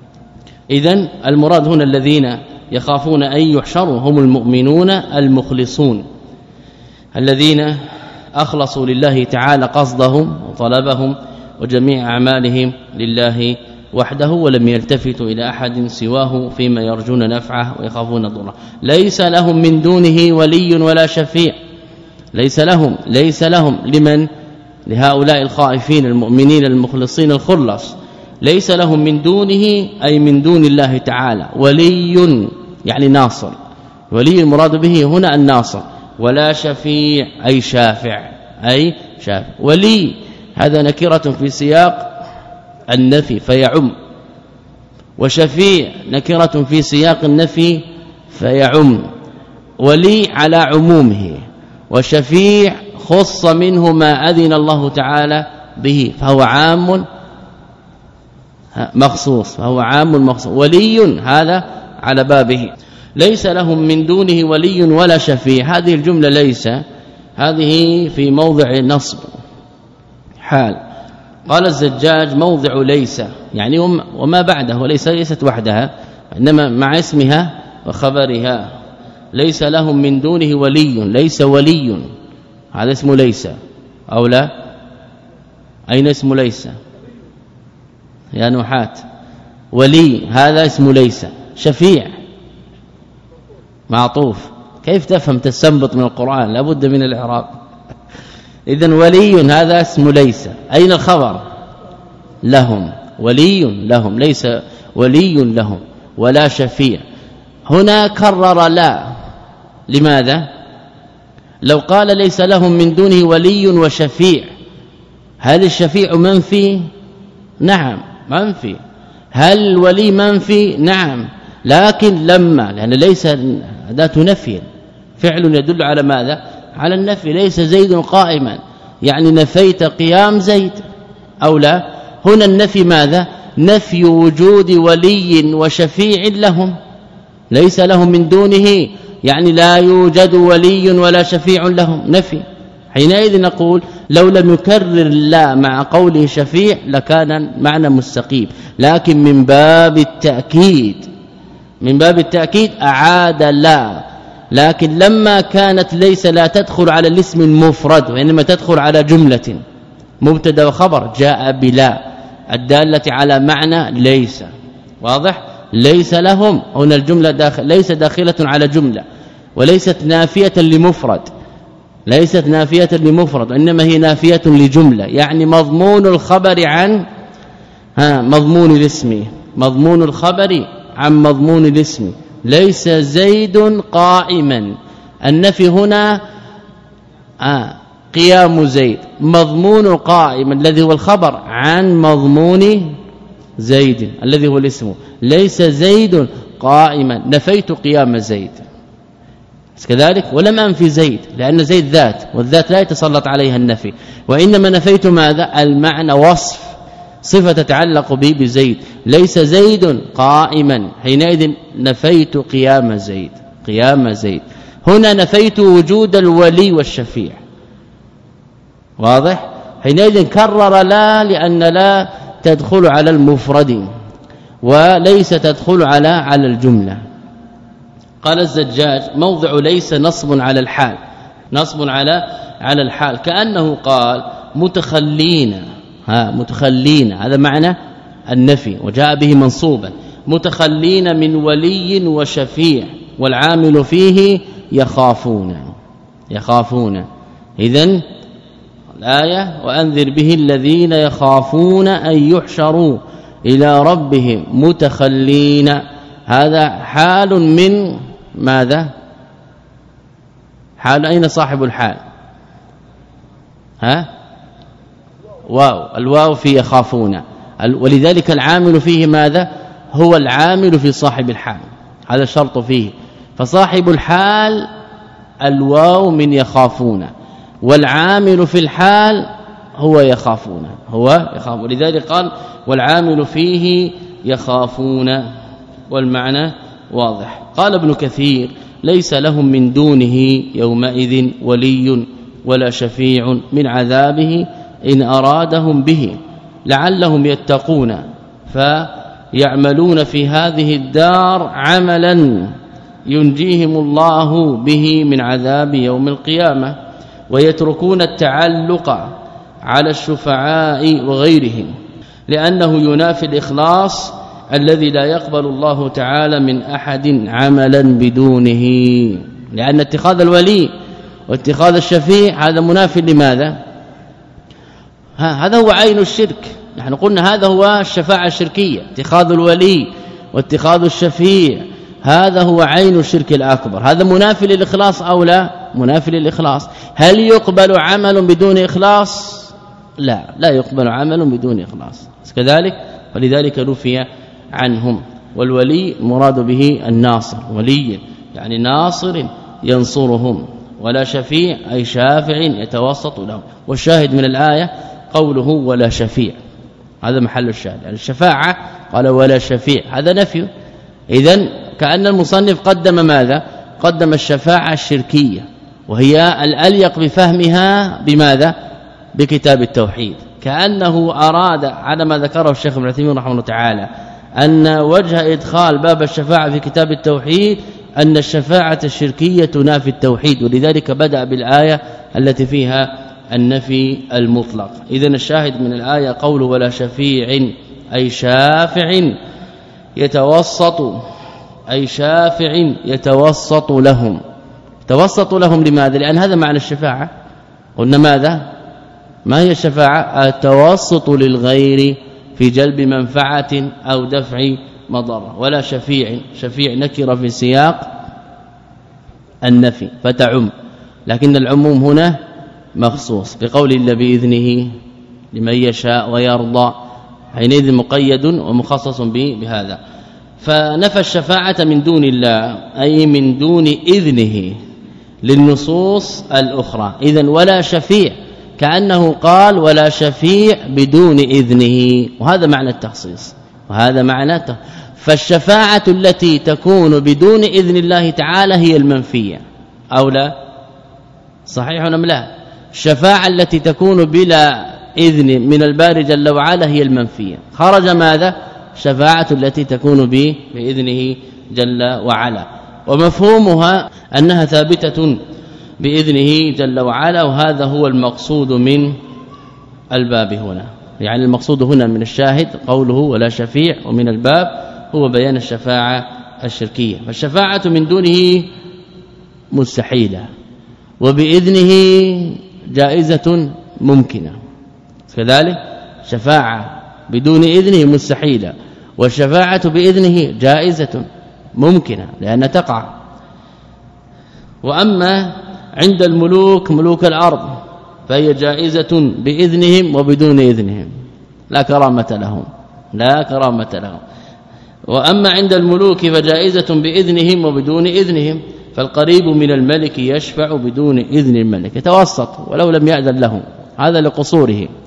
إذن المراد هنا الذين يخافون أن يحشروا هم المؤمنون المخلصون الذين أخلصوا لله تعالى قصدهم وطلبهم وجميع أعمالهم لله وحده، ولم يلتفتوا إلى أحد سواه فيما يرجون نفعه ويخافون ضره. ليس لهم من دونه ولي ولا شفيع، ليس لهم ليس لهم لمن؟ لهؤلاء الخائفين المؤمنين المخلصين الخلص، ليس لهم من دونه أي من دون الله تعالى ولي يعني ناصر، ولي المراد به هنا الناصر، ولا شفيع أي شافع أي شافع. ولي هذا نكرة في سياق النفي فيعم، وشفيع نكرة في سياق النفي فيعم. ولي على عمومه، وشفيع خص منه ما أذن الله تعالى به فهو عام مخصوص، فهو عام مخصوص. ولي هذا على بابه. ليس لهم من دونه ولي ولا شفيع، هذه الجملة ليس هذه في موضع نصب حال. قال الزجاج موضع ليس يعني وما بعده، وليس ليست وحدها إنما مع اسمها وخبرها. ليس لهم من دونه ولي، ليس ولي هذا اسم ليس أو لا؟ أين اسم ليس يا نحات؟ ولي هذا اسم ليس. شفيع معطوف، كيف تفهم تستنبط من القرآن؟ لابد من الإعراب. إذن ولي هذا اسم ليس. أين الخبر؟ لهم، ولي لهم، ليس ولي لهم ولا شفيع. هنا كرر لا، لماذا؟ لو قال ليس لهم من دونه ولي وشفيع، هل الشفيع منفي؟ نعم منفي. هل الولي منفي؟ نعم، لكن لما لأن ليس أداة نفي، فعل يدل على ماذا؟ على النفي. ليس زيد قائما يعني نفيت قيام زيد أو لا؟ هنا النفي ماذا؟ نفي وجود ولي وشفيع لهم. ليس لهم من دونه يعني لا يوجد ولي ولا شفيع لهم، نفي. حينئذ نقول لو لم يكرر لا مع قوله شفيع لكان معنى مستقيم، لكن من باب التأكيد من باب التأكيد أعاد لا. لكن لما كانت ليس لا تدخل على الاسم المفرد وإنما تدخل على جملة مبتدا وخبر جاء بلا الدالة على معنى ليس. واضح؟ ليس لهم هنا الجملة داخل ليس داخلة على جملة وليست نافية لمفرد، ليست نافية لمفرد وإنما هي نافية لجملة، يعني مضمون الخبر عن ها مضمون الاسم، مضمون الخبر عن مضمون الاسم. ليس زيد قائما، النفي هنا آه قيام زيد، مضمون قائما الذي هو الخبر عن مضمون زيد الذي هو الاسم. ليس زيد قائما، نفيت قيام زيد كذلك، ولم انفي زيد لأن زيد ذات والذات لا يتسلط عليها النفي، وإنما نفيت ماذا؟ المعنى وصف صفة تتعلق به بزيد ليس زيد قائما حينئذ نفيت قيام زيد قيام زيد هنا نفيت وجود الولي والشفيع واضح حينئذ كرر لا لأن لا تدخل على المفرد وليس تدخل على على الجملة. قال الزجاج موضع ليس نصب على الحال نصب على على الحال كأنه قال متخلين ها متخلين هذا معنى النفي وجاء به منصوبا متخلين من ولي وشفيع والعامل فيه يخافون يخافون اذن الآية وأنذر به الذين يخافون أن يحشروا إلى ربهم متخلين هذا حال من ماذا حال أين صاحب الحال ها واو الواو في يخافون ولذلك العامل فيه ماذا هو العامل في صاحب الحال هذا الشرط فيه فصاحب الحال الواو من يخافون والعامل في الحال هو يخافون هو يخاف ولذلك قال والعامل فيه يخافون والمعنى واضح. قال ابن كثير ليس لهم من دونه يومئذ ولي ولا شفيع من عذابه إن أرادهم به لعلهم يتقون فيعملون في هذه الدار عملا ينجيهم الله به من عذاب يوم القيامة ويتركون التعلق على الشفعاء وغيرهم لأنه ينافي الإخلاص الذي لا يقبل الله تعالى من أحد عملا بدونه لأن اتخاذ الولي واتخاذ الشفيع هذا منافي لماذا ها هذا هو عين الشرك نحن قلنا هذا هو الشفاعة الشركية اتخاذ الولي واتخاذ الشفيع هذا هو عين الشرك الأكبر هذا منافي للإخلاص أو لا منافي للإخلاص هل يقبل عمل بدون إخلاص لا لا يقبل عمل بدون إخلاص كذلك ولذلك نفي عنهم والولي مراد به الناصر ولي يعني ناصر ينصرهم ولا شفيع أي شافع يتوسط لهم والشاهد من الآية قوله ولا شفيع هذا محل الشاهد يعني الشفاعة قال ولا شفيع هذا نفي إذن كأن المصنف قدم ماذا قدم الشفاعة الشركية وهي الأليق بفهمها بماذا بكتاب التوحيد كأنه أراد على ما ذكره الشيخ ابن عثيمين رحمه الله تعالى أن وجه إدخال باب الشفاعة في كتاب التوحيد أن الشفاعة الشركية تنافي التوحيد ولذلك بدأ بالآية التي فيها النفي المطلق. إذن الشاهد من الآية قوله ولا شفيع أي شافع يتوسط أي شافع يتوسط لهم توسط لهم لماذا لأن هذا معنى الشفاعة قلنا ماذا ما هي الشفاعة التوسط للغير في جلب منفعة أو دفع مضرة ولا شفيع شفيع نكر في سياق النفي فتعم لكن العموم هنا مخصوص بقول الله بإذنه لمن يشاء ويرضى حينئذ مقيد ومخصص بهذا فنفى الشفاعة من دون الله أي من دون إذنه للنصوص الأخرى إذن ولا شفيع كأنه قال ولا شفيع بدون إذنه وهذا معنى التخصيص وهذا معنى فالشفاعة التي تكون بدون إذن الله تعالى هي المنفية أو لا صحيح أم لا الشفاعة التي تكون بلا إذن من الباري جل وعلا هي المنفية خرج ماذا الشفاعة التي تكون بإذنه جل وعلا ومفهومها أنها ثابتة بإذنه جل وعلا وهذا هو المقصود من الباب هنا يعني المقصود هنا من الشاهد قوله ولا شفيع ومن الباب هو بيان الشفاعة الشركية فالشفاعة من دونه مستحيلة وبإذنه جائزة ممكنة كذلك شفاعة بدون إذنه مستحيلة والشفاعة بإذنه جائزة ممكنة لأن تقع وأما عند الملوك ملوك الأرض فهي جائزة بإذنهم وبدون إذنهم لا كرامة لهم لا كرامة لهم وأما عند الملوك فجائزة بإذنهم وبدون إذنهم فالقريب من الملك يشفع بدون إذن الملك يتوسط ولو لم يأذن له هذا لقصوره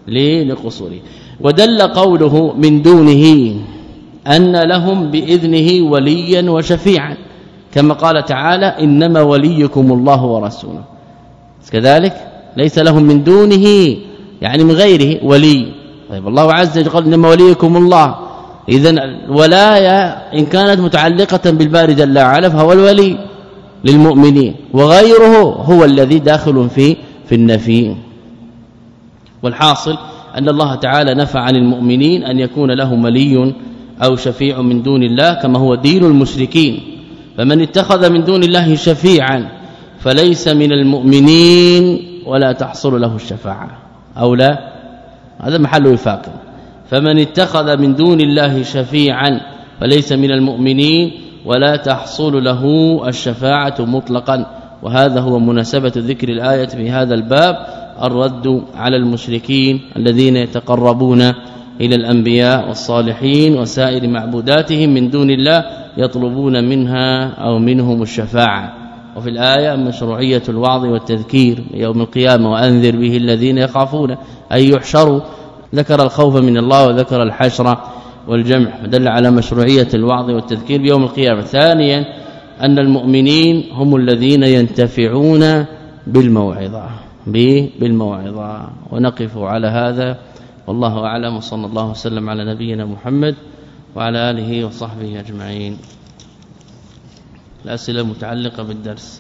لقصوره. ودل قوله من دونه أن لهم بإذنه وليا وشفيعا كما قال تعالى إنما وليكم الله ورسوله. كذلك ليس لهم من دونه يعني من غيره ولي. طيب الله عز وجل قال إنما وليكم الله، إذن الولاية إن كانت متعلقة بالباري جل وعلا فهو الولي للمؤمنين، وغيره هو الذي داخل في في النفي. والحاصل أن الله تعالى نفى عن المؤمنين أن يكون لهم ولي أو شفيع من دون الله كما هو دين المشركين. فمن اتخذ من دون الله شفيعا فليس من المؤمنين ولا تحصل له الشفاعة أو لا، هذا محل وفاق. فمن اتخذ من دون الله شفيعا فليس من المؤمنين ولا تحصل له الشفاعة مطلقا. وهذا هو مناسبة ذكر الآية في هذا الباب، الرد على المشركين الذين يتقربون إلى الأنبياء والصالحين وسائر معبوداتهم من دون الله يطلبون منها أو منهم الشفاعة. وفي الآية مشروعية الوعظ والتذكير يوم القيامة وأنذر به الذين يخافون أن يحشروا، ذكر الخوف من الله وذكر الحشر والجمع، دل على مشروعية الوعظ والتذكير بيوم القيامة. ثانيا أن المؤمنين هم الذين ينتفعون بالموعظة بالموعظة. ونقف على هذا والله أعلم، وصلى الله وسلم على نبينا محمد وعلى آله وصحبه أجمعين. الأسئلة متعلقة بالدرس.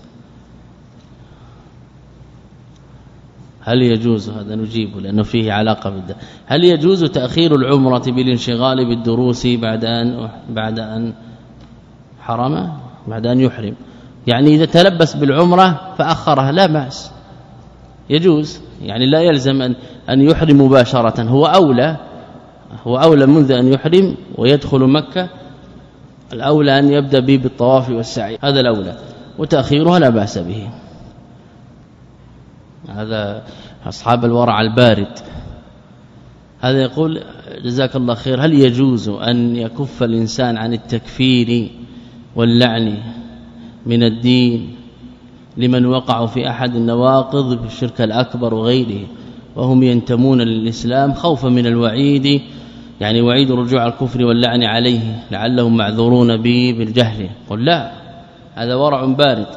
هل يجوز، هذا نجيبه لأنه فيه علاقة بالدرس، هل يجوز تأخير العمرة بالانشغال بالدروس بعد أن بعد أن حرم بعد أن يحرم؟ يعني إذا تلبس بالعمرة فأخرها لا بأس، يجوز، يعني لا يلزم أن أن يحرم مباشرة، هو أولى هو أولى منذ أن يحرم ويدخل مكة، الأولى أن يبدأ به بالطواف والسعي، هذا الأولى، وتأخيرها لا بأس به. هذا أصحاب الورع البارد. هذا يقول جزاك الله خير، هل يجوز أن يكف الإنسان عن التكفير واللعن من الدين لمن وقعوا في أحد النواقض في الشرك الأكبر وغيره وهم ينتمون للإسلام خوفا من الوعيد، يعني وعيد رجوع الكفر واللعن عليه لعلهم معذورون به بالجهل؟ قل لا، هذا ورع بارد.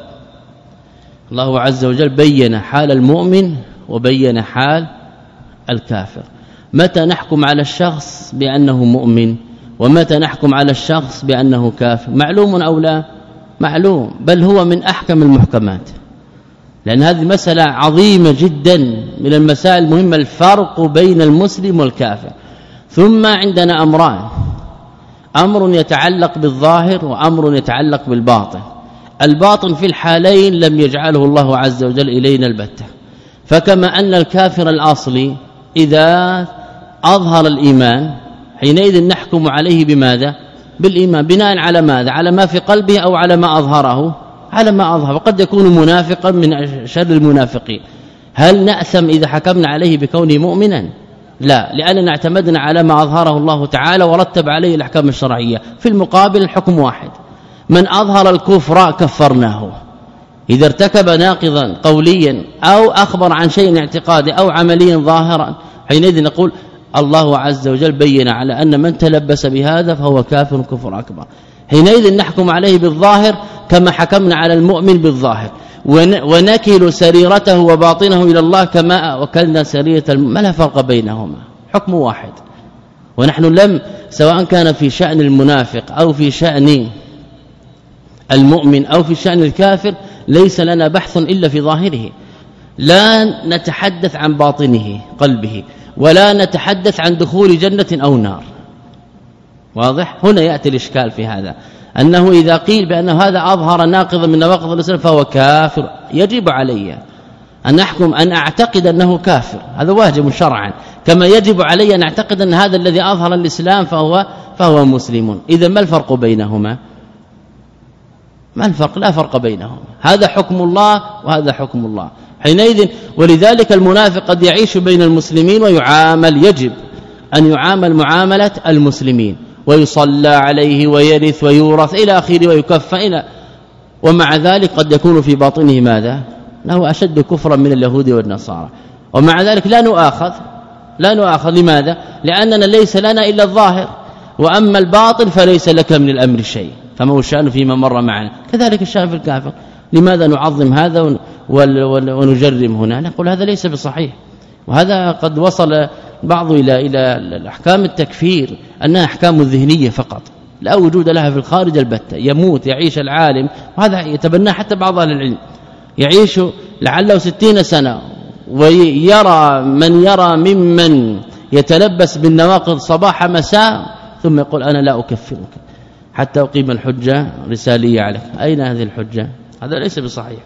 الله عز وجل بين حال المؤمن وبين حال الكافر. متى نحكم على الشخص بأنه مؤمن ومتى نحكم على الشخص بأنه كافر؟ معلوم أو لا؟ معلوم، بل هو من أحكم المحكمات، لأن هذه مسألة عظيمة جدا من المسائل المهمة، الفرق بين المسلم والكافر. ثم عندنا أمران، أمر يتعلق بالظاهر وأمر يتعلق بالباطن. الباطن في الحالين لم يجعله الله عز وجل إلينا البتة، فكما أن الكافر الأصلي إذا أظهر الإيمان حينئذ نحكم عليه بماذا؟ بالإيمان، بناء على ماذا؟ على ما في قلبه أو على ما أظهره؟ على ما أظهر، وقد يكون منافقا من شر المنافقين. هل نأثم إذا حكمنا عليه بكونه مؤمنا؟ لا، لأننا اعتمدنا على ما أظهره الله تعالى ورتب عليه الأحكام الشرعية. في المقابل الحكم واحد، من أظهر الكفر كفرناه، إذا ارتكب ناقضا قوليا أو أخبر عن شيء اعتقادي أو عمليا ظاهرا، حينئذ نقول الله عز وجل بين على أن من تلبس بهذا فهو كافر كفر أكبر. حينئذ نحكم عليه بالظاهر كما حكمنا على المؤمن بالظاهر، ونكل سريرته وباطنه إلى الله كما وكلنا سريرة المؤمن، ما لا فرق بينهما، حكم واحد. ونحن لم سواء كان في شأن المنافق أو في شأن المؤمن أو في شأن الكافر ليس لنا بحث إلا في ظاهره، لا نتحدث عن باطنه قلبه، ولا نتحدث عن دخول جنة أو نار. واضح؟ هنا يأتي الإشكال في هذا، أنه إذا قيل بأن هذا أظهر ناقضا من نواقض الإسلام فهو كافر، يجب علي أن أحكم أن أعتقد أنه كافر، هذا واجب شرعا، كما يجب علي أن أعتقد أن هذا الذي أظهر الإسلام فهو فهو مسلم. إذا ما الفرق بينهما؟ ما الفرق؟ لا فرق بينهما، هذا حكم الله وهذا حكم الله. حينئذ ولذلك المنافق قد يعيش بين المسلمين ويعامل، يجب أن يعامل معاملة المسلمين، ويصلى عليه ويرث ويورث إلى آخره ويكفى إلى، ومع ذلك قد يكون في باطنه ماذا؟ له أشد كفرا من اليهود والنصارى، ومع ذلك لا نؤاخذ لا نؤاخذ. لماذا؟ لأننا ليس لنا إلا الظاهر، وأما الباطن فليس لك من الأمر شيء، فما هو الشأن فيما مر معنا. كذلك الشأن في الكافر. لماذا نعظم هذا ونجرم هنا؟ نقول هذا ليس بصحيح. وهذا قد وصل بعض إلى إلى الأحكام التكفير أنها أحكام ذهنية فقط، لا وجود لها في الخارج البتة. يموت يعيش العالم، وهذا يتبناه حتى بعض اهل العلم، يعيش لعله ستين سنة ويرى من يرى ممن يتلبس بالنواقض صباح مساء، ثم يقول أنا لا أكفرك حتى أقيم الحجة رسالية عليك. أين هذه الحجة؟ هذا ليس بصحيح.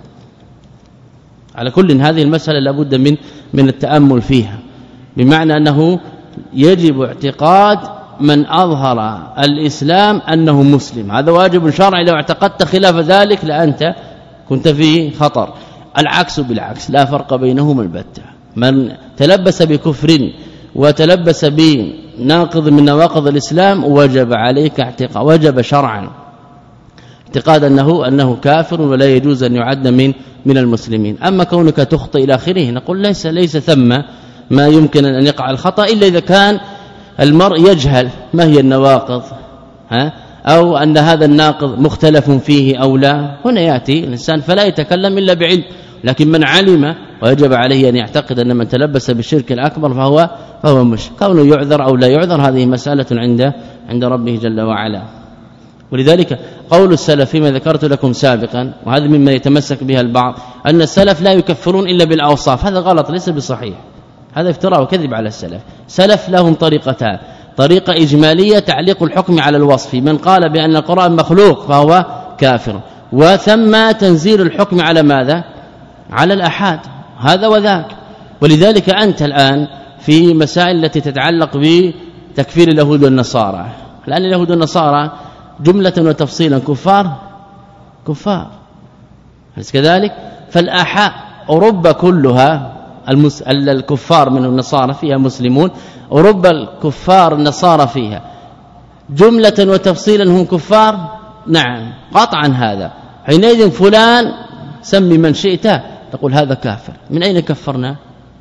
على كل هذه المسألة لابد من من التأمل فيها، بمعنى أنه يجب اعتقاد من أظهر الإسلام أنه مسلم، هذا واجب شرعي. لو اعتقدت خلاف ذلك لأنت كنت في خطر. العكس بالعكس، لا فرق بينهما البتة. من تلبس بكفر وتلبس بناقض من نواقض الإسلام وجب عليك اعتقاد، وجب شرعا اعتقاد أنه أنه كافر ولا يجوز أن يعد من من المسلمين. أما كونك تخطئ إلى آخره، نقول ليس ليس ثم ما يمكن أن يقع الخطأ إلا إذا كان المرء يجهل ما هي النواقض، ها أو أن هذا الناقض مختلف فيه أو لا. هنا يأتي الإنسان فلا يتكلم إلا بعلم. لكن من علم ويجب عليه أن يعتقد أن من تلبس بالشرك الأكبر فهو فهو مشرك. كونه يعذر أو لا يعذر هذه مسألة عند عند ربه جل وعلا. ولذلك قول السلف فيما ذكرت لكم سابقا، وهذا مما يتمسك بها البعض، أن السلف لا يكفرون إلا بالأوصاف، هذا غلط ليس بصحيح، هذا افتراء وكذب على السلف. سلف لهم طريقتان: طريقة إجمالية تعليق الحكم على الوصف، من قال بأن القرآن مخلوق فهو كافر، وثم تنزيل الحكم على ماذا؟ على الأحاد، هذا وذاك. ولذلك أنت الآن في مسائل التي تتعلق بتكفير اليهود والنصارى، لأن اليهود والنصارى جملة وتفصيلا كفار كفار أليس كذلك؟ فالأحاد أوروبا كلها المس... الكفار من النصارى فيها مسلمون، أوروبا الكفار النصارى فيها جملة وتفصيلا هم كفار، نعم قطعا. هذا حينئذ فلان سمي من شئت تقول هذا كافر. من أين كفرنا؟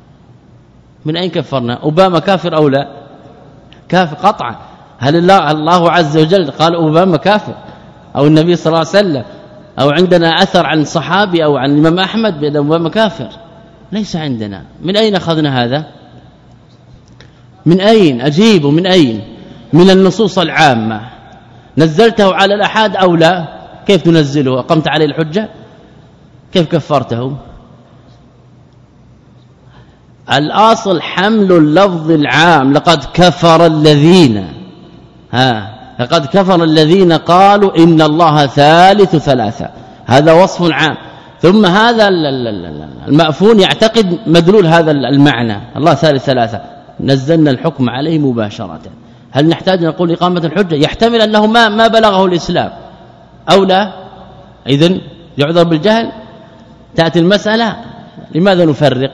من أين كفرنا؟ أوباما كافر أو لا؟ كافر قطعا. هل الله, الله عز وجل قال أوباما كافر أو النبي صلى الله عليه وسلم أو عندنا أثر عن صحابي أو عن الإمام أحمد بأن أوباما كافر؟ ليس عندنا. من أين أخذنا هذا؟ من أين؟ أجيب من أين؟ من النصوص العامة. نزلته على الأحاد أو لا؟ كيف تنزله؟ أقمت عليه الحجة؟ كيف كفرته؟ الأصل حمل اللفظ العام. لقد كفر الذين ها لقد كفر الذين قالوا إن الله ثالث ثلاثة، هذا وصف عام. ثم هذا المأفون يعتقد مدلول هذا المعنى، الله ثالث ثلاثة، نزلنا الحكم عليه مباشرة. هل نحتاج نقول إقامة الحجة؟ يحتمل أنه ما ما بلغه الإسلام أو لا، إذن يعذر بالجهل. تأتي المسألة لماذا نفرق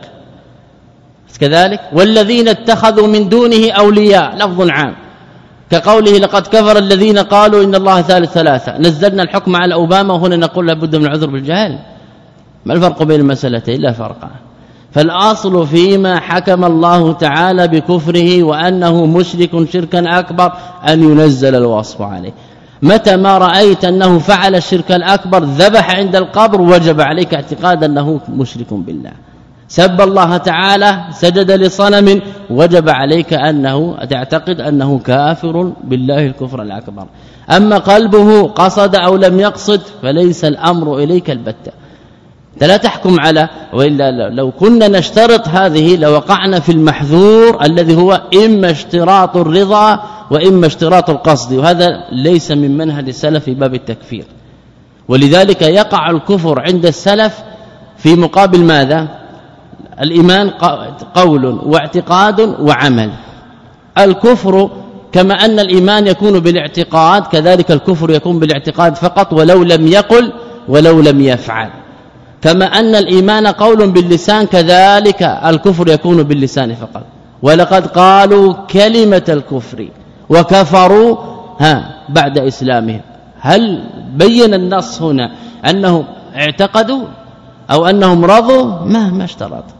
كذلك؟ والذين اتخذوا من دونه أولياء، لفظ عام، كقوله لقد كفر الذين قالوا إن الله ثالث ثلاثة، نزلنا الحكم على أوباما، وهنا نقول لابد من العذر بالجهل. ما الفرق بين المسألتين؟ لا فرق. فالأصل فيما حكم الله تعالى بكفره وأنه مشرك شركا أكبر أن ينزل الوصف عليه. متى ما رأيت أنه فعل الشرك الأكبر ذبح عند القبر وجب عليك اعتقاد أنه مشرك بالله. سب الله تعالى، سجد لصنم، وجب عليك أنه تعتقد أنه كافر بالله الكفر الأكبر. أما قلبه قصد أو لم يقصد فليس الأمر إليك البتة. لا تحكم على، وإلا لو كنا نشترط هذه لوقعنا في المحذور الذي هو إما اشتراط الرضا وإما اشتراط القصد، وهذا ليس من منهج السلف في باب التكفير. ولذلك يقع الكفر عند السلف في مقابل ماذا؟ الإيمان قول واعتقاد وعمل. الكفر كما أن الإيمان يكون بالاعتقاد كذلك الكفر يكون بالاعتقاد فقط ولو لم يقل ولو لم يفعل. كما أن الإيمان قول باللسان كذلك الكفر يكون باللسان فقط. ولقد قالوا كلمة الكفر وكفروا ها بعد إسلامهم. هل بين النص هنا أنهم اعتقدوا أو أنهم رضوا؟ ما ما اشترط.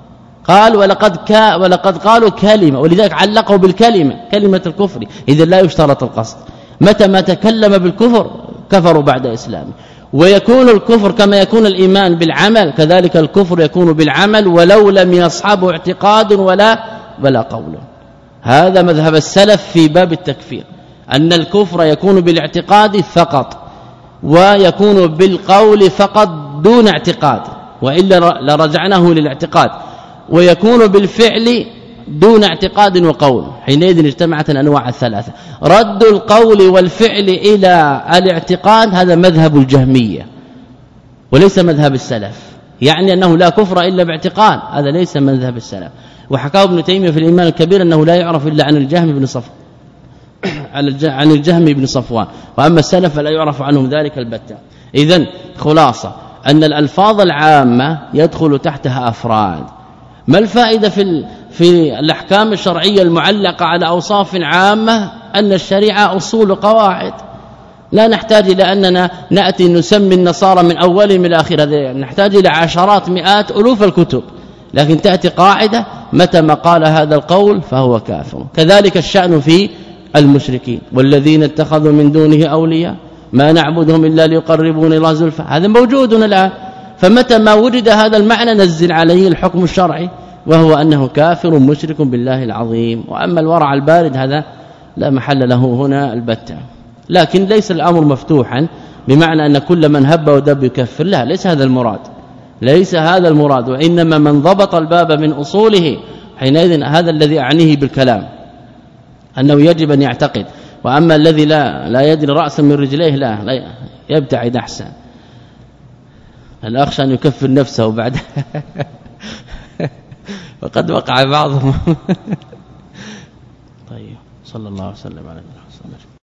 قال ولقد كا ولقد قالوا كلمة، ولذلك علقوا بالكلمة كلمة الكفر، إذا لا يشترط القصد. متى ما تكلم بالكفر كفروا بعد إسلامه. ويكون الكفر كما يكون الإيمان بالعمل، كذلك الكفر يكون بالعمل ولو لم يصحبه اعتقاد ولا ولا قول. هذا مذهب السلف في باب التكفير، أن الكفر يكون بالاعتقاد فقط ويكون بالقول فقط دون اعتقاد، وإلا لرجعناه للاعتقاد، ويكون بالفعل دون اعتقاد وقول. حينئذ اجتمعت الانواع الثلاثه. رد القول والفعل إلى الاعتقاد هذا مذهب الجهمية وليس مذهب السلف، يعني أنه لا كفر إلا باعتقاد، هذا ليس مذهب السلف. وحكاه ابن تيمية في الإيمان الكبير أنه لا يعرف إلا عن الجهم بن صفوان عن الجهم بن صفوان، وأما السلف فلا يعرف عنهم ذلك البتة. إذن خلاصة أن الألفاظ العامة يدخل تحتها أفراد. ما الفائدة في في الاحكام الشرعيه المعلقه على اوصاف عامه؟ أن الشريعه اصول قواعد، لا نحتاج الى اننا ناتي نسمي النصارى من اولهم الى اخره، نحتاج الى عشرات مئات الوف الكتب، لكن تاتي قاعده متى ما قال هذا القول فهو كافر. كذلك الشأن في المشركين، والذين اتخذوا من دونه اولياء ما نعبدهم الا ليقربونا الى زلفى، هذا موجود الان. فمتى ما وجد هذا المعنى نزل عليه الحكم الشرعي، وهو أنه كافر مشرك بالله العظيم. وأما الورع البارد هذا لا محل له هنا البتة. لكن ليس الأمر مفتوحا بمعنى أن كل من هب ودب يكفر، لا، ليس هذا المراد، ليس هذا المراد، وإنما من ضبط الباب من أصوله حينئذ هذا الذي أعنيه بالكلام، أنه يجب أن يعتقد. وأما الذي لا لا يدري رأسا من رجليه لا, لا يبتعد أحسن، الأخشى أن يكفر نفسه بعد وقد وقع بعضهم. طيب، صلى الله وسلم على نبينا محمد.